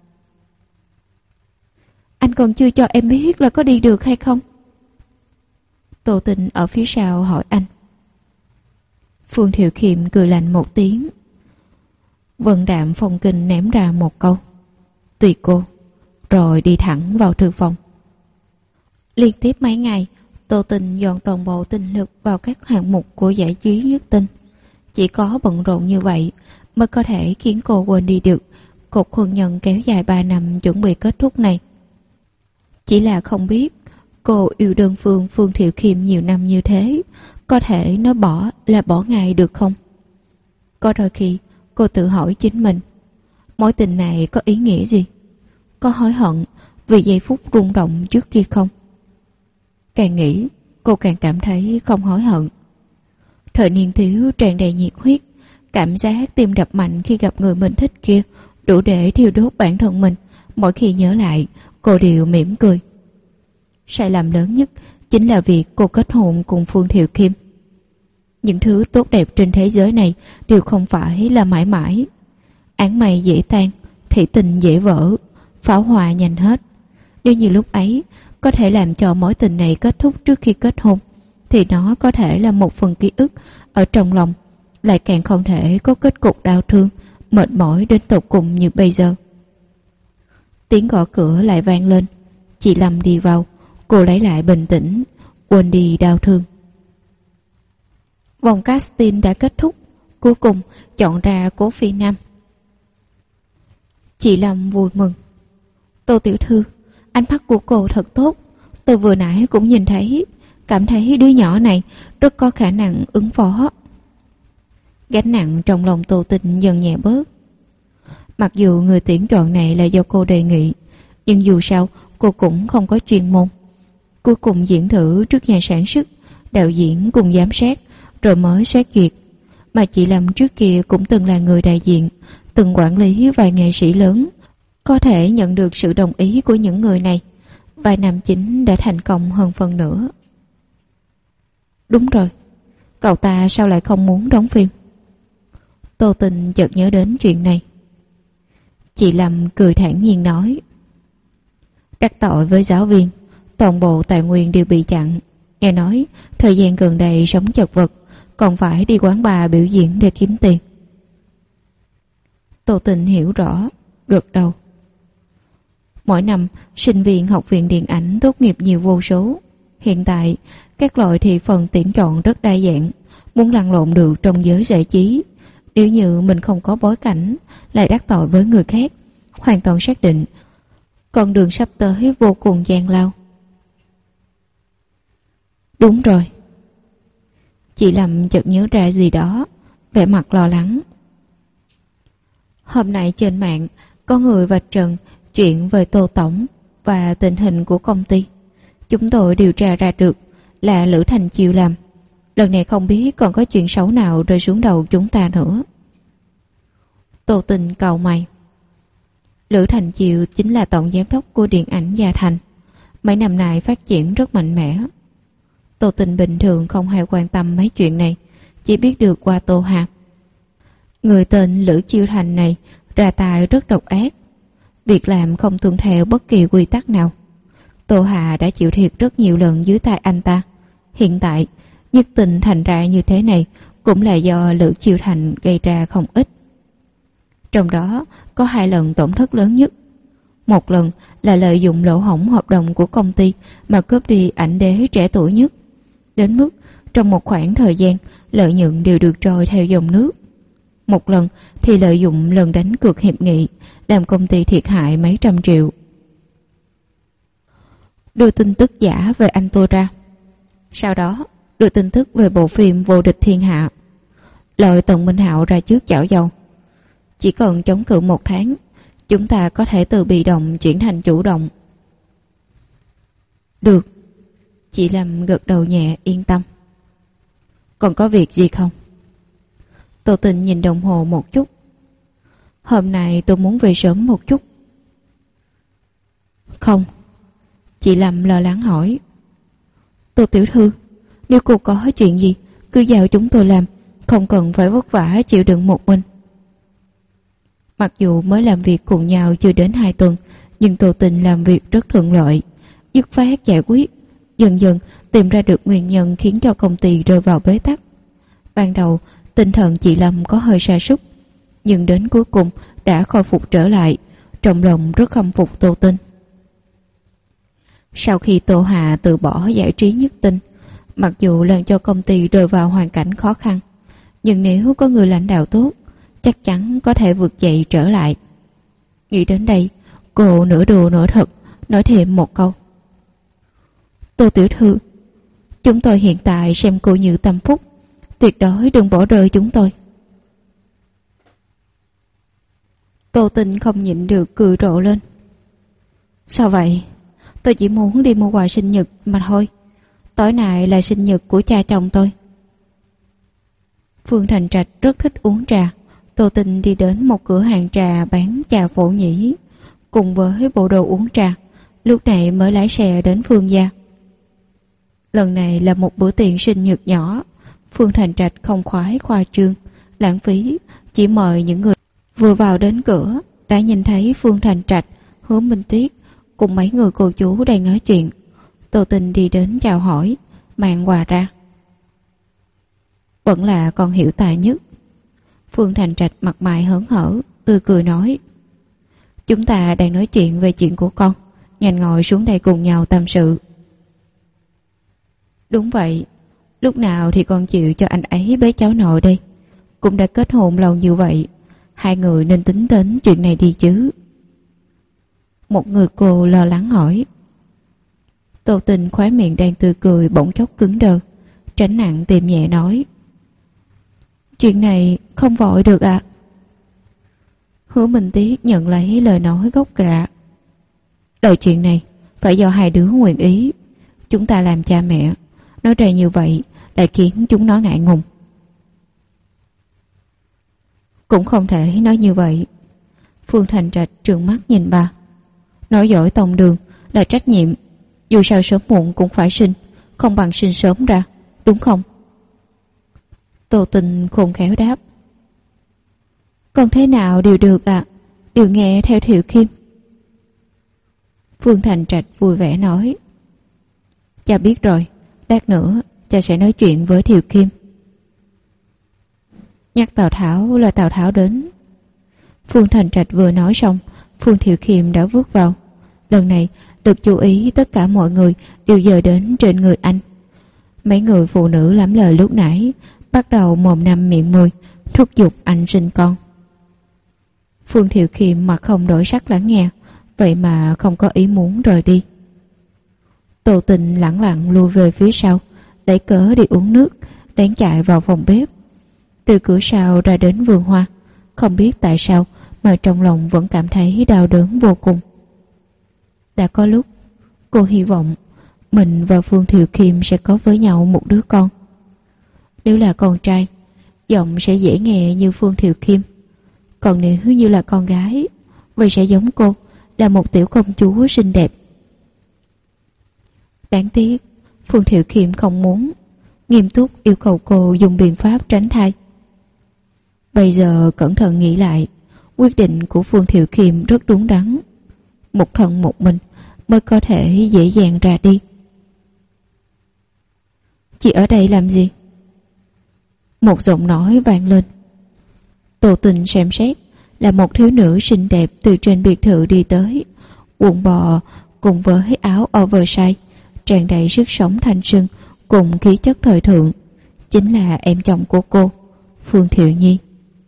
B: Anh còn chưa cho em biết là có đi được hay không? Tô Tình ở phía sau hỏi anh. Phương Thiệu Khiêm cười lạnh một tiếng, vân đạm phong kinh ném ra một câu. Tùy cô, rồi đi thẳng vào thư phòng. Liên tiếp mấy ngày, Tô Tình dồn toàn bộ tinh lực vào các hạng mục của giải trí nhất tinh. Chỉ có bận rộn như vậy mới có thể khiến cô quên đi được cuộc hôn nhân kéo dài 3 năm chuẩn bị kết thúc này. Chỉ là không biết cô yêu đơn phương Phương Thiệu Khiêm nhiều năm như thế, có thể nói bỏ là bỏ ngay được không? Có đôi khi cô tự hỏi chính mình, mối tình này có ý nghĩa gì? Có hối hận vì giây phút rung động trước kia không? Càng nghĩ cô càng cảm thấy không hối hận. Thời niên thiếu tràn đầy nhiệt huyết, cảm giác tim đập mạnh khi gặp người mình thích kia đủ để thiêu đốt bản thân mình. Mỗi khi nhớ lại, cô đều mỉm cười. Sai lầm lớn nhất chính là việc cô kết hôn cùng Phương Thiệu Khiêm. Những thứ tốt đẹp trên thế giới này đều không phải là mãi mãi. Áng mây dễ tan, thủy tình dễ vỡ, pháo hoa nhanh hết. Nếu như lúc ấy có thể làm cho mối tình này kết thúc trước khi kết hôn, thì nó có thể là một phần ký ức ở trong lòng, lại càng không thể có kết cục đau thương, mệt mỏi đến tột cùng như bây giờ. Tiếng gõ cửa lại vang lên. Chị Lâm đi vào, cô lấy lại bình tĩnh, quên đi đau thương. Vòng casting đã kết thúc, cuối cùng chọn ra Cố Phi Nam. Chị Lâm vui mừng. Tô tiểu thư, ánh mắt của cô thật tốt, tôi vừa nãy cũng nhìn thấy, cảm thấy đứa nhỏ này rất có khả năng ứng phó. Gánh nặng trong lòng Tô Tình dần nhẹ bớt. Mặc dù người tuyển chọn này là do cô đề nghị, nhưng dù sao cô cũng không có chuyên môn. Cuối cùng diễn thử trước nhà sản xuất, đạo diễn cùng giám sát, rồi mới xét duyệt. Mà chị Lâm trước kia cũng từng là người đại diện, từng quản lý vài nghệ sĩ lớn, có thể nhận được sự đồng ý của những người này. Vài nam chính đã thành công hơn phần nữa. Đúng rồi, cậu ta sao lại không muốn đóng phim? Tô Tình chợt nhớ đến chuyện này. Chị Lâm cười thản nhiên nói: đắc tội với giáo viên, toàn bộ tài nguyên đều bị chặn. Nghe nói thời gian gần đây sống chật vật, còn phải đi quán bar biểu diễn để kiếm tiền. Tô Tình hiểu rõ, gật đầu. Mỗi năm sinh viên học viện điện ảnh tốt nghiệp nhiều vô số. Hiện tại các loại thị phần tuyển chọn rất đa dạng. Muốn lăn lộn được trong giới giải trí, nếu như mình không có bối cảnh, lại đắc tội với người khác, hoàn toàn xác định con đường sắp tới vô cùng gian lao. Đúng rồi. Chị Lâm chợt nhớ ra gì đó, vẻ mặt lo lắng. Hôm nay trên mạng có người vạch trần chuyện về Tô Tổng và tình hình của công ty. Chúng tôi điều tra ra được là Lữ Thành Chiêu làm. Lần này không biết còn có chuyện xấu nào rơi xuống đầu chúng ta nữa. Tô Tình cau mày. Lữ Thành Chiêu chính là tổng giám đốc của điện ảnh Gia Thành. Mấy năm nay phát triển rất mạnh mẽ. Tô Tình bình thường không hề quan tâm mấy chuyện này, chỉ biết được qua Tô Hà. Người tên Lữ Chiêu Thành này ra tay rất độc ác, việc làm không tuân theo bất kỳ quy tắc nào. Tô Hà đã chịu thiệt rất nhiều lần dưới tay anh ta. Hiện tại nhất tình thành ra như thế này cũng là do Lữ Chiêu Thành gây ra không ít. Trong đó có 2 lần tổn thất lớn nhất. Một lần là lợi dụng lỗ hổng hợp đồng của công ty mà cướp đi ảnh đế trẻ tuổi nhất, đến mức trong một khoảng thời gian lợi nhuận đều được trôi theo dòng nước. Một lần thì lợi dụng lần đánh cược hiệp nghị làm công ty thiệt hại mấy trăm triệu. Đưa tin tức giả về anh Tô ra, sau đó đưa tin tức về bộ phim Vô địch thiên hạ, lợi Tần Minh Hạo ra trước chảo dầu. Chỉ cần chống cự 1 tháng, chúng ta có thể từ bị động chuyển thành chủ động. Được. Chị Lâm gật đầu nhẹ, yên tâm. Còn có việc gì không? Tô Tình nhìn đồng hồ một chút. Hôm nay tôi muốn về sớm một chút. Không. Chị Lâm lo lắng hỏi. Tô tiểu thư, nếu cô có chuyện gì cứ giao chúng tôi làm, không cần phải vất vả chịu đựng một mình. Mặc dù mới làm việc cùng nhau chưa đến 2 tuần, nhưng Tô Tình làm việc rất thuận lợi, dứt khoát giải quyết, dần dần tìm ra được nguyên nhân khiến cho công ty rơi vào bế tắc. Ban đầu tinh thần chị Lâm có hơi sa sút, nhưng đến cuối cùng đã khôi phục trở lại, trong lòng rất khâm phục Tô Tình. Sau khi Tô Hà từ bỏ giải trí nhất tinh, mặc dù làm cho công ty rơi vào hoàn cảnh khó khăn, nhưng nếu có người lãnh đạo tốt, chắc chắn có thể vượt dậy trở lại. Nghĩ đến đây, cô nửa đùa nửa thật nói thêm một câu. Tô tiểu thư, chúng tôi hiện tại xem cô như tâm phúc, tuyệt đối đừng bỏ rơi chúng tôi. Tô Tình không nhịn được cười rộ lên. Sao vậy? Tôi chỉ muốn đi mua quà sinh nhật mà thôi. Tối nay là sinh nhật của cha chồng tôi. Phương Thành Trạch rất thích uống trà. Tô Tình đi đến một cửa hàng trà bán trà phổ nhĩ, cùng với bộ đồ uống trà, lúc này mới lái xe đến Phương gia. Lần này là một bữa tiệc sinh nhật nhỏ. Phương Thành Trạch không khoái khoa trương, lãng phí, chỉ mời những người vừa vào đến cửa đã nhìn thấy Phương Thành Trạch, Hứa Minh Tuyết cùng mấy người cô chú đang nói chuyện. Tô Tình đi đến chào hỏi, mang quà ra. Vẫn là con hiểu tài nhất. Phương Thành Trạch mặt mày hớn hở, tươi cười nói. Chúng ta đang nói chuyện về chuyện của con, nhanh ngồi xuống đây cùng nhau tâm sự. Đúng vậy, lúc nào thì con chịu cho anh ấy bế cháu nội đây. Cũng đã kết hôn lâu như vậy, 2 người nên tính đến chuyện này đi chứ. Một người cô lo lắng hỏi. Tô Tình khóe miệng đang tươi cười bỗng chốc cứng đờ, tránh nặng tìm nhẹ nói. Chuyện này không vội được ạ. Hứa Minh Tiết nhận lấy lời nói gốc rạ. Lời chuyện này phải do 2 đứa nguyện ý. Chúng ta làm cha mẹ, nói ra như vậy lại khiến chúng nó ngại ngùng. Cũng không thể nói như vậy. Phương Thành Trạch trừng mắt nhìn bà. Nói giỏi tông đường là trách nhiệm, dù sao sớm muộn cũng phải sinh, không bằng sinh sớm ra, đúng không? Tô Tình khôn khéo đáp. Còn thế nào đều được ạ, đều nghe theo Thiệu Kim. Phương Thành Trạch vui vẻ nói: Cha biết rồi, lát nữa cha sẽ nói chuyện với Thiệu Kim. Nhắc Tào Tháo là Tào Tháo đến. Phương Thành Trạch vừa nói xong, Phương Thiệu Kim đã bước vào. Lần này được chú ý tất cả mọi người đều dời đến trên người anh. Mấy người phụ nữ lắm lời lúc nãy bắt đầu mồm năm miệng mười thúc giục anh sinh con. Phương Thiệu Kim mặt không đổi sắc lắng nghe, vậy mà không có ý muốn rời đi. Tô Tình lẳng lặng lui về phía sau, lấy cớ đi uống nước, lén chạy vào phòng bếp. Từ cửa sau ra đến vườn hoa, không biết tại sao mà trong lòng vẫn cảm thấy đau đớn vô cùng. Đã có lúc cô hy vọng mình và Phương Thiệu Kim sẽ có với nhau một đứa con. Nếu là con trai, giọng sẽ dễ nghe như Phương Thiệu Kim. Còn nếu như là con gái, vậy sẽ giống cô, là một tiểu công chúa xinh đẹp. Đáng tiếc Phương Thiệu Kim không muốn, nghiêm túc yêu cầu cô dùng biện pháp tránh thai. Bây giờ cẩn thận nghĩ lại, quyết định của Phương Thiệu Kim rất đúng đắn. Một thân một mình mới có thể dễ dàng ra đi. Chị ở đây làm gì? Một giọng nói vang lên. Tô Tình xem xét, là một thiếu nữ xinh đẹp từ trên biệt thự đi tới. Quần bò cùng với áo oversize tràn đầy sức sống thanh xuân cùng khí chất thời thượng, chính là em chồng của cô, Phương Thiệu Nhi.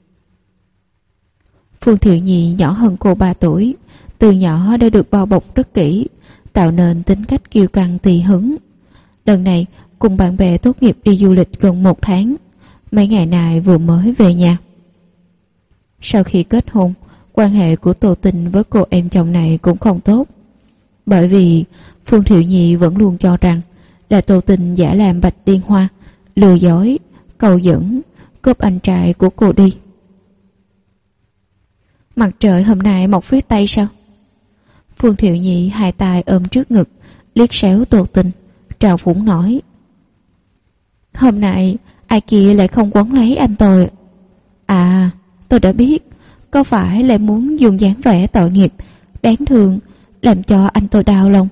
B: Phương Thiệu Nhi nhỏ hơn cô 3 tuổi, từ nhỏ đã được bao bọc rất kỹ, tạo nên tính cách kiêu căng tùy hứng. Lần này cùng bạn bè tốt nghiệp đi du lịch gần 1 tháng, mấy ngày nay vừa mới về nhà. Sau khi kết hôn, quan hệ của Tô Tình với cô em chồng này cũng không tốt, bởi vì Phương Thiệu Nhi vẫn luôn cho rằng là Tô Tình giả làm bạch liên hoa, lừa dối, cầu dẫn, cướp anh trai của cô đi. Mặt trời hôm nay mọc phía tây sao? Phương Thiệu Nhi hai tay ôm trước ngực, liếc xéo Tô Tình, trào phúng nói: Hôm nay ai kia lại không quấn lấy anh tôi. À, tôi đã biết, có phải lại muốn dùng dáng vẻ tội nghiệp, đáng thương, làm cho anh tôi đau lòng.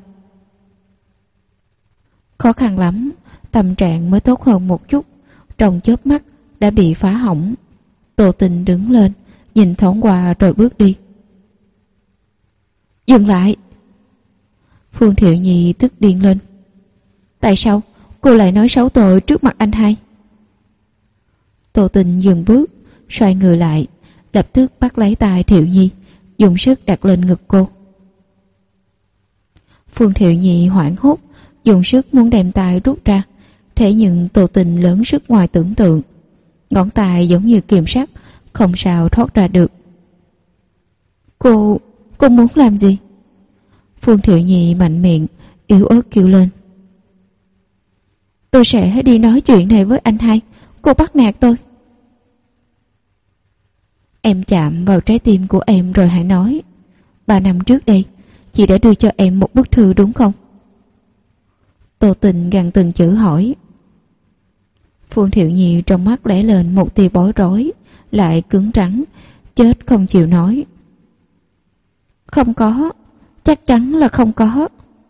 B: Khó khăn lắm, tâm trạng mới tốt hơn một chút, trong chớp mắt đã bị phá hỏng. Tô Tình đứng lên, nhìn thoáng qua rồi bước đi. Dừng lại! Phương Thiệu Nhi tức điên lên. Tại sao cô lại nói xấu tôi trước mặt anh hai? Tô Tình dừng bước, xoay người lại, lập tức bắt lấy tay Thiệu Nhi, dùng sức đặt lên ngực cô. Phương Thiệu Nhi hoảng hốt, dùng sức muốn đem tay rút ra, thế nhưng Tô Tình lớn sức ngoài tưởng tượng, ngón tay giống như kìm sắt, không sao thoát ra được. Cô muốn làm gì? Phương Thiệu Nhi mạnh miệng, yếu ớt kêu lên. Tôi sẽ đi nói chuyện này với anh hai, cô bắt nạt tôi. Em chạm vào trái tim của em rồi hãy nói. 3 năm trước đây, chị đã đưa cho em một bức thư đúng không? Tô Tình gằn từng chữ hỏi. Phương Thiệu Nhi trong mắt lóe lên một tia bối rối, lại cứng rắn, chết không chịu nói. Không có, chắc chắn là không có.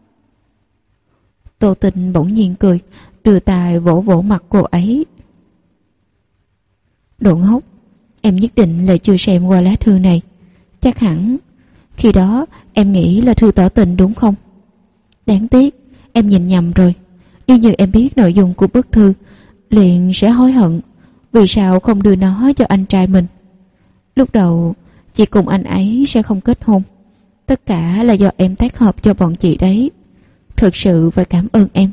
B: Tô Tình bỗng nhiên cười, đưa tay vỗ vỗ mặt cô ấy. Đồ ngốc, em nhất định là chưa xem qua lá thư này. Chắc hẳn khi đó em nghĩ là thư tỏ tình đúng không? Đáng tiếc em nhìn nhầm rồi. Nếu như em biết nội dung của bức thư, liền sẽ hối hận vì sao không đưa nó cho anh trai mình. Lúc đầu chị cùng anh ấy sẽ không kết hôn, tất cả là do em tác hợp cho bọn chị đấy. Thực sự phải cảm ơn em.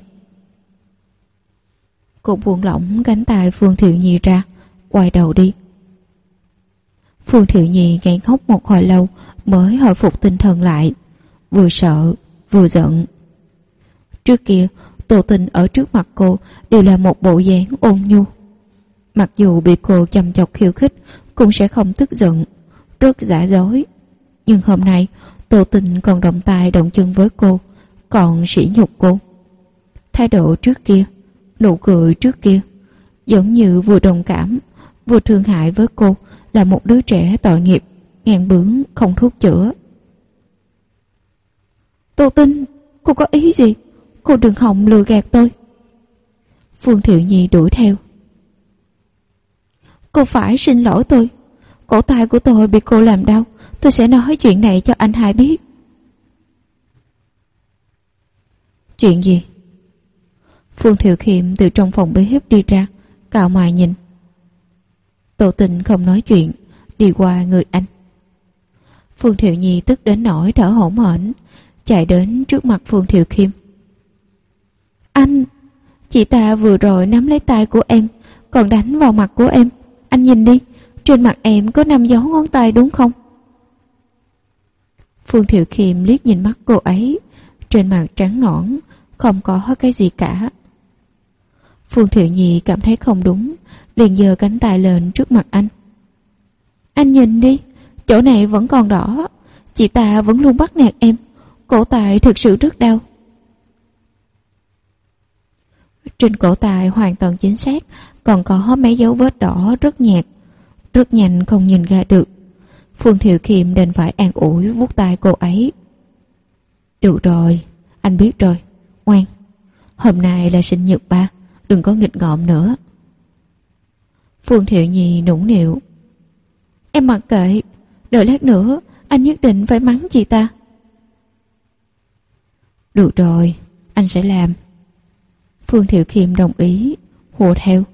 B: Cô buông lỏng cánh tay Phương Thiệu Nhi ra, quay đầu đi. Phương Thiệu Nhi ngán khóc một hồi lâu mới hồi phục tinh thần lại, vừa sợ vừa giận. Trước kia Tô Tình ở trước mặt cô đều là một bộ dáng ôn nhu, mặc dù bị cô chăm chọc khiêu khích cũng sẽ không tức giận, rất giả dối. Nhưng hôm nay Tô Tình còn động tay động chân với cô, còn sỉ nhục cô. Thái độ trước kia, nụ cười trước kia, giống như vừa đồng cảm vừa thương hại với cô là một đứa trẻ tội nghiệp. ngang bướng không thuốc chữa. Tô Tinh, cô có ý gì? Cô đừng hòng lừa gạt tôi. Phương Thiệu Nhi đuổi theo. Cô phải xin lỗi tôi. Cổ tay của tôi bị cô làm đau. Tôi sẽ nói chuyện này cho anh hai biết. Chuyện gì? Phương Thiệu Khiêm từ trong phòng bếp đi ra, cau mày nhìn. Tô Tinh không nói chuyện, đi qua người anh. Phương Thiệu Nhi tức đến nỗi thở hổn hển, chạy đến trước mặt Phương Thiệu Khiêm. Anh, chị ta vừa rồi nắm lấy tay của em, còn đánh vào mặt của em. Anh nhìn đi, trên mặt em có 5 dấu ngón tay đúng không? Phương Thiệu Khiêm liếc nhìn mắt cô ấy, trên mặt trắng nõn, không có cái gì cả. Phương Thiệu Nhi cảm thấy không đúng, liền giơ cánh tay lên trước mặt anh. Anh nhìn đi, chỗ này vẫn còn đỏ. Chị ta vẫn luôn bắt nạt em. Cổ tay thực sự rất đau. Trên cổ tay hoàn toàn chính xác, còn có mấy dấu vết đỏ rất nhạt, rất nhanh không nhìn ra được. Phương Thiệu Khiêm đành phải an ủi vuốt tay cô ấy. Được rồi, anh biết rồi. Ngoan, hôm nay là sinh nhật ba, đừng có nghịch ngợm nữa. Phương Thiệu Nhi nũng nịu. Em mặc kệ, đợi lát nữa anh nhất định phải mắng chị ta. Được rồi, anh sẽ làm. Phương Thiệu Khiêm đồng ý, hùa theo.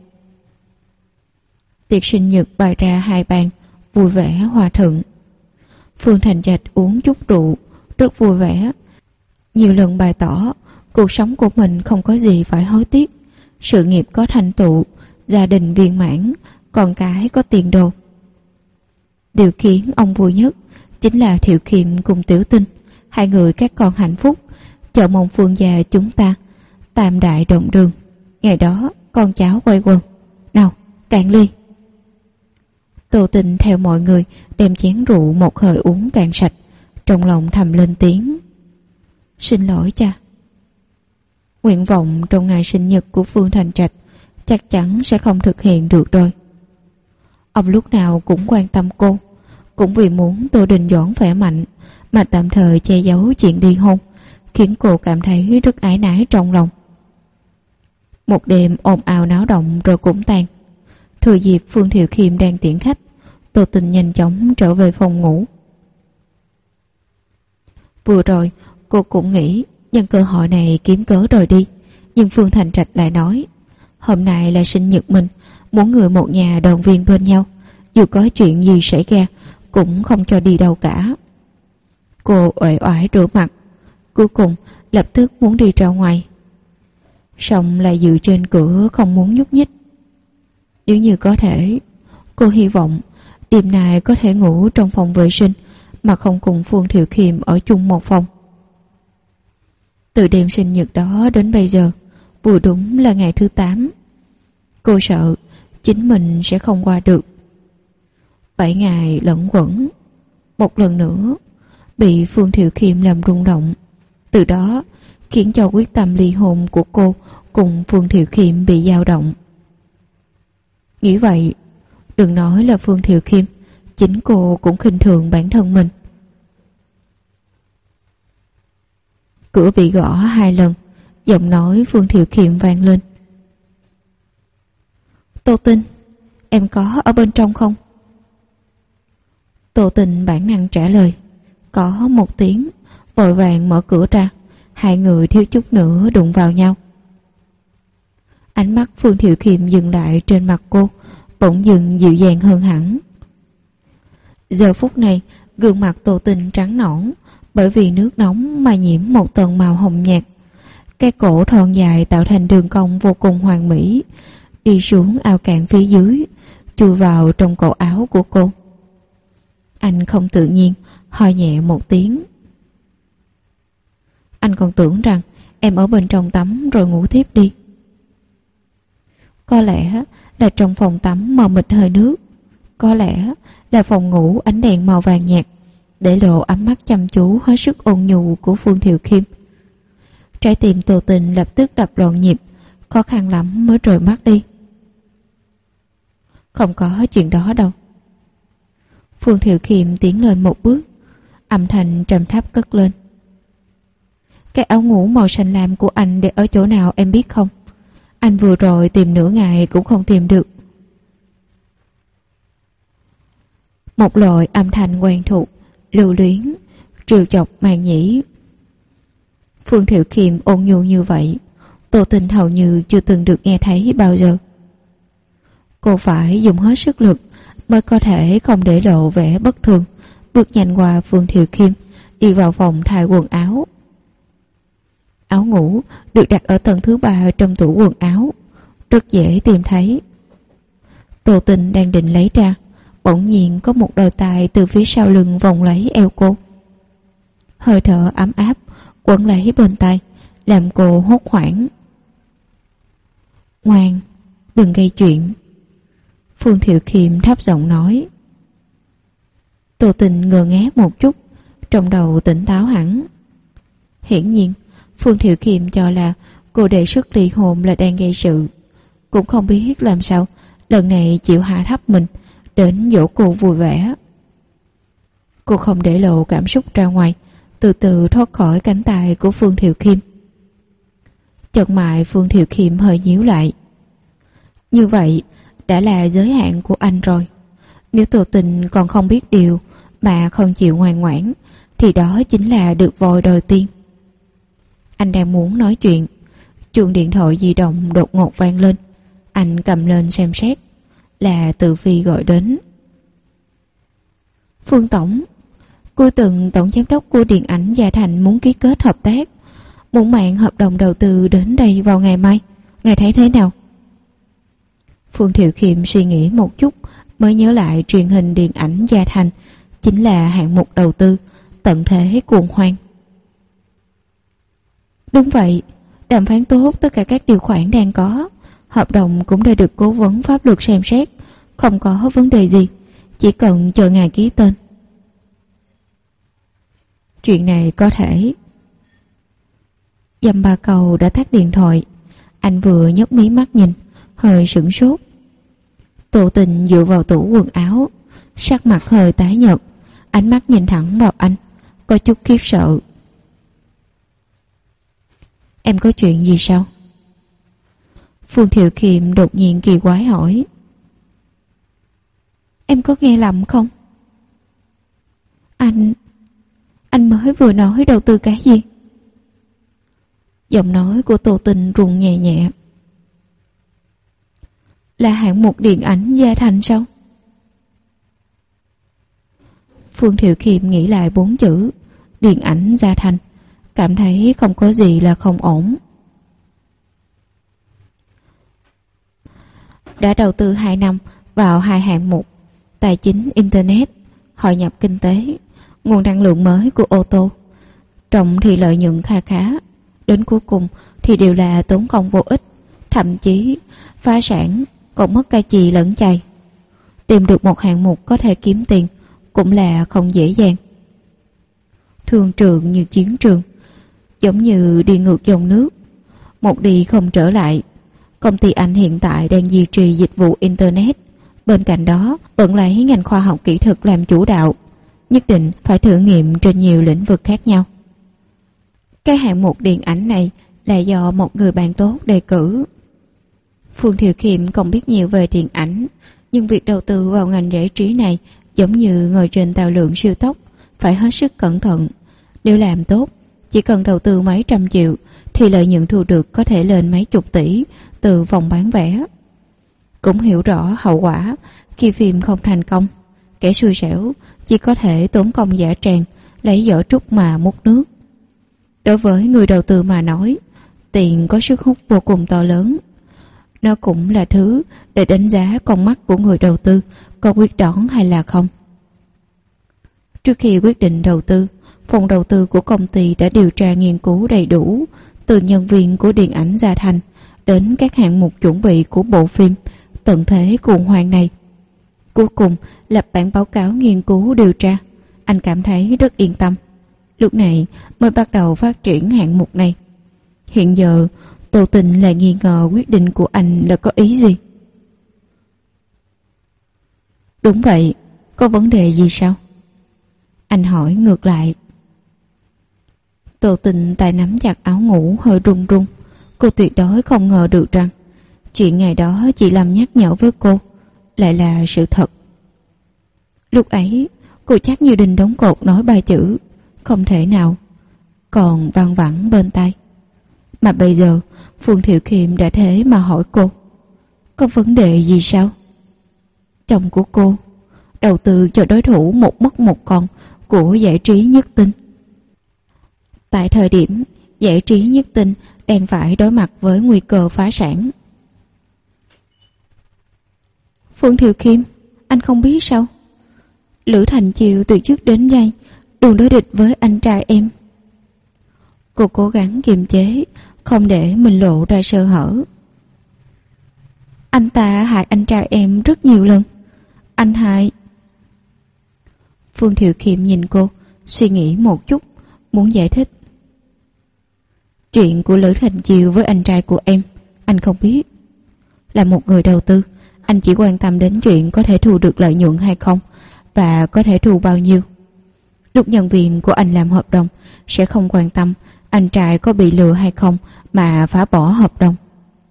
B: Tiệc sinh nhật bày ra 2 bàn, vui vẻ hòa thuận. Phương Thành Trạch uống chút rượu, rất vui vẻ. Nhiều lần bày tỏ cuộc sống của mình không có gì phải hối tiếc, sự nghiệp có thành tựu, gia đình viên mãn, con cái có tiền đồ. Điều khiến ông vui nhất chính là Thiệu Khiêm cùng Tiểu Tinh, 2 người các con hạnh phúc, chờ mong Phương gia chúng ta tam đại đồng đường. Ngày đó con cháu quay quần. Nào, cạn ly. Tô Tinh theo mọi người đem chén rượu một hơi uống cạn sạch, trong lòng thầm lên tiếng. Xin lỗi cha. Nguyện vọng trong ngày sinh nhật của Phương Thành Trạch chắc chắn sẽ không thực hiện được rồi. Ông lúc nào cũng quan tâm cô, cũng vì muốn Tô Đình Doãn khỏe mạnh mà tạm thời che giấu chuyện ly hôn, khiến cô cảm thấy rất áy náy trong lòng. Một đêm ồn ào náo động rồi cũng tan. Thừa dịp Phương Thiệu Khiêm đang tiễn khách, Tô Tinh nhanh chóng trở về phòng ngủ. Vừa rồi cô cũng nghĩ nhân cơ hội này kiếm cớ rời đi, nhưng Phương Thành Trạch lại nói hôm nay là sinh nhật mình, muốn người một nhà đoàn viên bên nhau, dù có chuyện gì xảy ra cũng không cho đi đâu cả. Cô uể oải rửa mặt, cuối cùng lập tức muốn đi ra ngoài, song lại dựa trên cửa không muốn nhúc nhích. Nếu như có thể, cô hy vọng đêm nay có thể ngủ trong phòng vệ sinh mà không cùng Phương Thiệu Khiêm ở chung một phòng. Từ đêm sinh nhật đó đến bây giờ, vừa đúng là ngày thứ 8. Cô sợ chính mình sẽ không qua được. 7 ngày lẫn quẩn, một lần nữa bị Phương Thiệu Khiêm làm rung động, từ đó khiến cho quyết tâm ly hôn của cô cùng Phương Thiệu Khiêm bị dao động. Nghĩ vậy, đừng nói là Phương Thiệu Khiêm, chính cô cũng khinh thường bản thân mình. Cửa bị gõ 2 lần, giọng nói Phương Thiệu Khiêm vang lên. Tô Tinh, em có ở bên trong không? Tô Tinh bản năng trả lời. Có một tiếng, vội vàng mở cửa ra. 2 người thiếu chút nữa đụng vào nhau. Ánh mắt Phương Thiệu Khiêm dừng lại trên mặt cô, bỗng dừng dịu dàng hơn hẳn. Giờ phút này, gương mặt Tô Tinh trắng nõn, bởi vì nước nóng mà nhiễm một tầng màu hồng nhạt. Cái cổ thon dài tạo thành đường cong vô cùng hoàn mỹ, đi xuống ao cạn phía dưới, chui vào trong cổ áo của cô. Anh không tự nhiên ho nhẹ một tiếng. Anh còn tưởng rằng em ở bên trong tắm rồi ngủ tiếp đi. Có lẽ là trong phòng tắm mờ mịt hơi nước, có lẽ là phòng ngủ ánh đèn màu vàng nhạt, để lộ ánh mắt chăm chú hết sức ôn nhu của Phương Thiệu Khiêm. Trái tim Tô Tinh lập tức đập loạn nhịp, khó khăn lắm mới rời mắt đi. Không có chuyện đó đâu. Phương Thiệu Khiêm tiến lên một bước, âm thanh trầm thấp cất lên. Cái áo ngủ màu xanh lam của anh để ở chỗ nào em biết không? Anh vừa rồi tìm nửa ngày cũng không tìm được. Một loại âm thanh quen thuộc, lưu luyến, trêu chọc màn nhĩ. Phương Thiệu Khiêm ôn nhu như vậy, Tô Tình hầu như chưa từng được nghe thấy bao giờ. Cô phải dùng hết sức lực mới có thể không để lộ vẻ bất thường, bước nhanh qua Phương Thiệu Khiêm, đi vào phòng thay quần áo. Áo ngủ được đặt ở tầng thứ 3 trong tủ quần áo, rất dễ tìm thấy. Tô Tình đang định lấy ra, bỗng nhiên có một đôi tay từ phía sau lưng vòng lấy eo cô. Hơi thở ấm áp quấn lấy bên tay, làm cô hốt hoảng. Ngoan, đừng gây chuyện, Phương Thiệu Khiêm thấp giọng nói. Tô Tình ngơ ngác một chút, trong đầu tỉnh táo hẳn. Hiển nhiên Phương Thiệu Khiêm cho là cô đề xuất ly hôn là đang gây sự, cũng không biết làm sao lần này chịu hạ thấp mình đến dỗ cô vui vẻ. Cô không để lộ cảm xúc ra ngoài, từ từ thoát khỏi cánh tay của Phương Thiệu Khiêm. Chợt mày Phương Thiệu Khiêm hơi nhíu lại. Như vậy đã là giới hạn của anh rồi. Nếu Tô Tình còn không biết điều mà không chịu ngoan ngoãn, thì đó chính là được voi đòi tiên. Anh đang muốn nói chuyện, chuông điện thoại di động đột ngột vang lên. Anh cầm lên xem xét, là Từ Phi gọi đến. Phương Tổng, cuối tuần tổng giám đốc của điện ảnh Gia Thành muốn ký kết hợp tác, muốn mạng hợp đồng đầu tư đến đây vào ngày mai. Ngài thấy thế nào? Phương Thiệu Khiêm suy nghĩ một chút mới nhớ lại truyền hình điện ảnh Gia Thành chính là hạng mục đầu tư tận thế cuồng hoang. Đúng vậy, đàm phán tốt tất cả các điều khoản đang có, hợp đồng cũng đã được cố vấn pháp luật xem xét, không có vấn đề gì, chỉ cần chờ ngài ký tên. Chuyện này có thể. Dăm ba câu đã tắt điện thoại. Anh vừa nhấc mí mắt nhìn, hơi sửng sốt. Tô Tình dựa vào tủ quần áo, sắc mặt hơi tái nhợt, ánh mắt nhìn thẳng vào anh, có chút khiếp sợ. Em có chuyện gì sao? Phương Thiệu Khiêm đột nhiên kỳ quái hỏi. Em có nghe lầm không? Anh mới vừa nói đầu tư cái gì? Giọng nói của Tô Tình run nhẹ nhẹ. Là hạng mục điện ảnh Gia Thành sao? Phương Thiệu Khiêm nghĩ lại 4 chữ điện ảnh Gia Thành, cảm thấy không có gì là không ổn. Đã đầu tư 2 năm vào 2 hạng mục tài chính Internet, hội nhập kinh tế, nguồn năng lượng mới của ô tô. Trọng thì lợi nhuận kha khá, đến cuối cùng thì đều là tốn công vô ích, thậm chí phá sản, còn mất cả chì lẫn chày. Tìm được một hạng mục có thể kiếm tiền cũng là không dễ dàng. Thương trường như chiến trường, giống như đi ngược dòng nước, một đi không trở lại. Công ty anh hiện tại đang duy trì dịch vụ Internet, bên cạnh đó vẫn lấy ngành khoa học kỹ thuật làm chủ đạo, nhất định phải thử nghiệm trên nhiều lĩnh vực khác nhau. Cái hạng mục điện ảnh này là do một người bạn tốt đề cử. Phương Thiệu Khiêm không biết nhiều về điện ảnh, nhưng việc đầu tư vào ngành giải trí này giống như ngồi trên tàu lượn siêu tốc, phải hết sức cẩn thận. Nếu làm tốt, chỉ cần đầu tư mấy trăm triệu thì lợi nhuận thu được có thể lên mấy chục tỷ từ vòng bán vé. Cũng hiểu rõ hậu quả khi phim không thành công, kẻ xui xẻo chỉ có thể tốn công giả tràng, lấy vỏ trúc mà múc nước. Đối với người đầu tư mà nói, tiền có sức hút vô cùng to lớn. Nó cũng là thứ để đánh giá con mắt của người đầu tư có quyết đoán hay là không. Trước khi quyết định đầu tư, phòng đầu tư của công ty đã điều tra nghiên cứu đầy đủ, từ nhân viên của điện ảnh Gia Thành đến các hạng mục chuẩn bị của bộ phim tận thế cuồng hoang này. Cuối cùng lập bản báo cáo nghiên cứu điều tra. Anh cảm thấy rất yên tâm. Lúc này mới bắt đầu phát triển hạng mục này. Hiện giờ Tô Tình lại nghi ngờ quyết định của anh là có ý gì. Đúng vậy, Có vấn đề gì sao? Anh hỏi ngược lại. Tô Tình tay nắm chặt áo ngủ hơi run run. Cô tuyệt đối không ngờ được rằng chuyện ngày đó chị Lâm nhắc nhở với cô lại là sự thật. Lúc ấy cô chắc như đinh đóng cột nói ba chữ không thể nào còn văng vẳng bên tai. Mà bây giờ Phương Thiệu Khiêm đã thế mà hỏi cô có vấn đề gì sao? Chồng của cô đầu tư cho đối thủ một mất một còn của Giải Trí Nhất Tinh. Tại thời điểm Giải Trí Nhất Tinh đang phải đối mặt với nguy cơ phá sản. Phương Thiệu Khiêm, anh không biết sao? Lữ Thành Chiêu từ trước đến nay luôn đối địch với anh trai em. Cô cố gắng kiềm chế, không để mình lộ ra sơ hở. Anh ta hại anh trai em rất nhiều lần. Anh hại... Phương Thiệu Khiêm nhìn cô, suy nghĩ một chút, muốn giải thích. Chuyện của Lữ Thành Chiêu với anh trai của em, anh không biết. Là một người đầu tư, anh chỉ quan tâm đến chuyện có thể thu được lợi nhuận hay không, và có thể thu bao nhiêu. Lúc nhân viên của anh làm hợp đồng, sẽ không quan tâm anh trai có bị lừa hay không mà phá bỏ hợp đồng.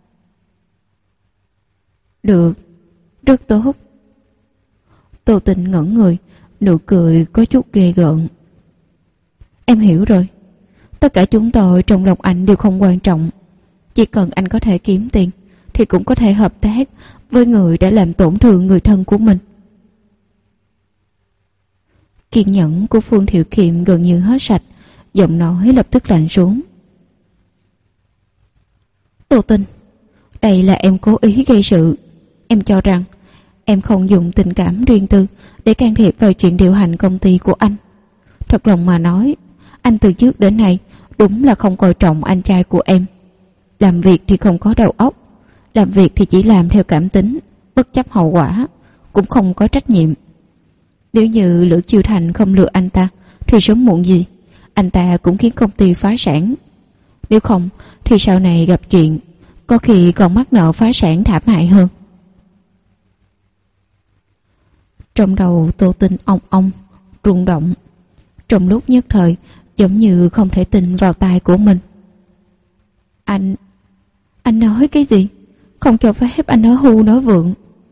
B: Được, rất tốt. Tô Tình ngẩn người, nụ cười có chút ghê gợn. Em hiểu rồi. Tất cả chúng tôi trong lòng anh đều không quan trọng. Chỉ cần anh có thể kiếm tiền thì cũng có thể hợp tác với người đã làm tổn thương người thân của mình. Kiên nhẫn của Phương Thiệu Khiêm gần như hết sạch, giọng nói lập tức lạnh xuống. Tô Tình, đây là em cố ý gây sự. Em cho rằng em không dùng tình cảm riêng tư để can thiệp vào chuyện điều hành công ty của anh. Thật lòng mà nói, anh từ trước đến nay đúng là không coi trọng anh trai của em. Làm việc thì không có đầu óc, làm việc thì chỉ làm theo cảm tính, bất chấp hậu quả, cũng không có trách nhiệm. Nếu như Lữ Chiêu Thành không lừa anh ta thì sớm muộn gì anh ta cũng khiến công ty phá sản. Nếu không thì sau này gặp chuyện có khi còn mắc nợ phá sản thảm hại hơn. Trong đầu Tô Tình ong ong rung động, trong lúc nhất thời giống như không thể tin vào tai của mình. Anh nói cái gì? Không cho phép anh nói hưu nói vượng.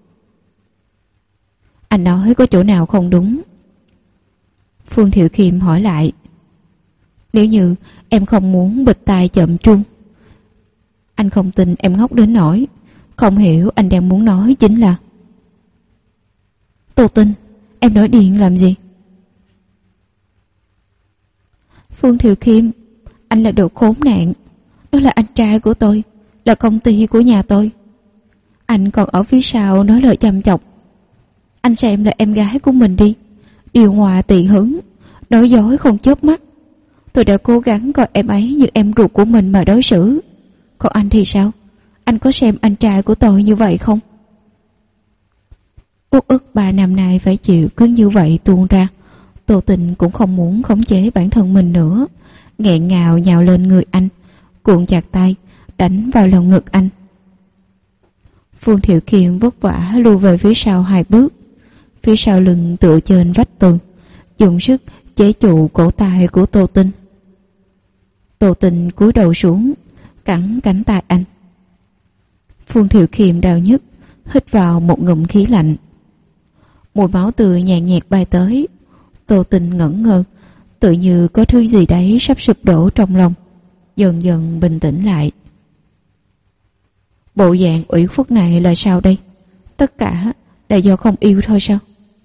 B: Anh nói có chỗ nào không đúng? Phương Thiệu Khiêm hỏi lại. Nếu như em không muốn bịt tai chậm chuông. Anh không tin em ngốc đến nỗi không hiểu anh đang muốn nói chính là. Tô Tình, em nói điên làm gì? Phương Thiệu Khiêm, anh là đồ khốn nạn. Đó là anh trai của tôi, là công ty của nhà tôi. Anh còn ở phía sau nói lời chăm chọc. Anh xem là em gái của mình đi, điều hòa tùy hứng, nói dối không chớp mắt. Tôi đã cố gắng coi em ấy như em ruột của mình mà đối xử. Còn anh thì sao? Anh có xem anh trai của tôi như vậy không? Uất ức 3 năm nay phải chịu cứ như vậy tuôn ra. Tô Tình cũng không muốn khống chế bản thân mình nữa, nghẹn ngào nhào lên người anh, cuộn chặt tay đánh vào lòng ngực anh. Phương Thiệu Khiêm vất vả lùi về phía sau 2 bước, phía sau lưng tựa trên vách tường, dùng sức chế trụ cổ tay của Tô Tình. Tô Tình cúi đầu xuống, cắn cánh tay anh. Phương Thiệu Khiêm đau nhức, hít vào một ngụm khí lạnh. Mùi máu tươi nhàn nhạt bay tới. Tô Tình ngẩn ngơ, tự như có thứ gì đấy sắp sụp đổ trong lòng, dần dần bình tĩnh lại. Bộ dạng ủy khuất này là sao đây? Tất cả là do không yêu thôi sao?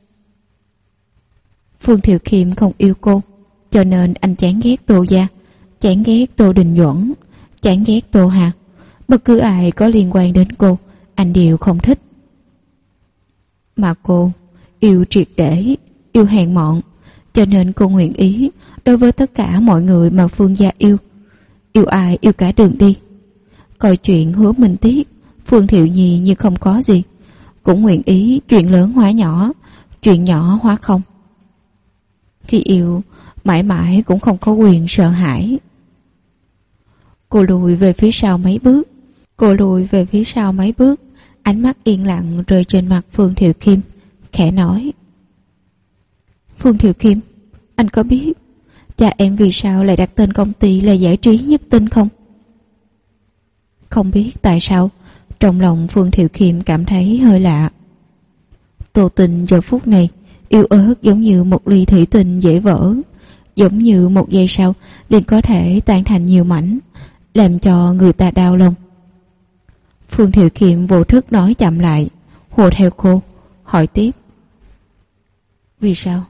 B: Phương Thiệu Khiêm không yêu cô, cho nên anh chán ghét Tô Gia, chán ghét Tô Đình Duẩn, chán ghét Tô Hà. Bất cứ ai có liên quan đến cô, anh đều không thích. Mà cô yêu triệt để, yêu hèn mọn, cho nên cô nguyện ý đối với tất cả mọi người mà Phương gia yêu. Yêu ai yêu cả đường đi. Coi chuyện Hứa Minh Tiết, Phương Thiệu Nhi như không có gì, cũng nguyện ý chuyện lớn hóa nhỏ, chuyện nhỏ hóa không. Khi yêu, mãi mãi cũng không có quyền sợ hãi. Cô lùi về phía sau mấy bước, ánh mắt yên lặng rơi trên mặt Phương Thiệu Khiêm, khẽ nói: Phương Thiệu Khiêm, anh có biết cha em vì sao lại đặt tên công ty là Giải trí Nhất Tinh không? Không biết tại sao, trong lòng Phương Thiệu Khiêm cảm thấy hơi lạ. Tô Tình giờ phút này yếu ớt giống như một ly thủy tinh dễ vỡ, giống như một giây sau liền có thể tan thành nhiều mảnh, làm cho người ta đau lòng. Phương Thiệu Khiêm vô thức nói chậm lại, hùa theo cô, hỏi tiếp. Vì sao?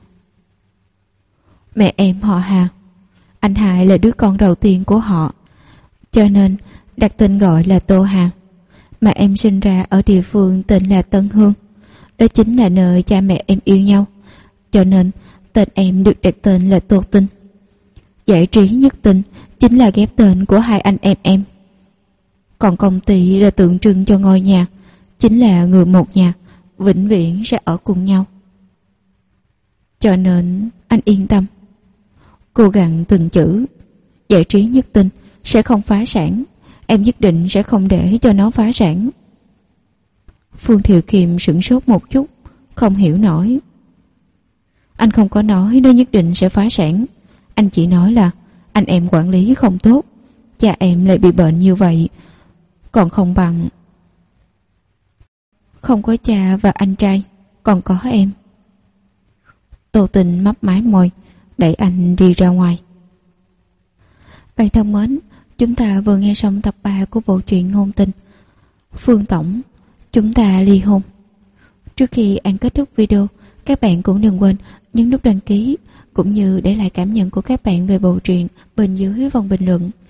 B: Mẹ em họ Hà, anh Hải là đứa con đầu tiên của họ, cho nên đặt tên gọi là Tô Hà. Mà em sinh ra ở địa phương tên là Tân Hương, đó chính là nơi cha mẹ em yêu nhau, cho nên tên em được đặt tên là Tô Tinh. Giải trí Nhất Tinh chính là ghép tên của hai anh em. Còn công ty là tượng trưng cho ngôi nhà, chính là người một nhà, vĩnh viễn sẽ ở cùng nhau. Cho nên anh yên tâm, cố gắng từng chữ. Giải trí Nhất Tinh sẽ không phá sản, em nhất định sẽ không để cho nó phá sản. Phương Thiệu Khiêm sửng sốt một chút, không hiểu nổi. Anh không có nói nó nhất định sẽ phá sản, anh chỉ nói là anh em quản lý không tốt, cha em lại bị bệnh như vậy, còn không bằng không có cha và anh trai, còn có em. Tô Tình mấp máy môi, đẩy anh đi ra ngoài. Bạn thân mến, chúng ta vừa nghe xong tập 3 của bộ truyện ngôn tình Phương Tổng, chúng ta ly hôn. Trước khi An kết thúc video, các bạn cũng đừng quên nhấn nút đăng ký cũng như để lại cảm nhận của các bạn về bộ truyện bên dưới phần bình luận.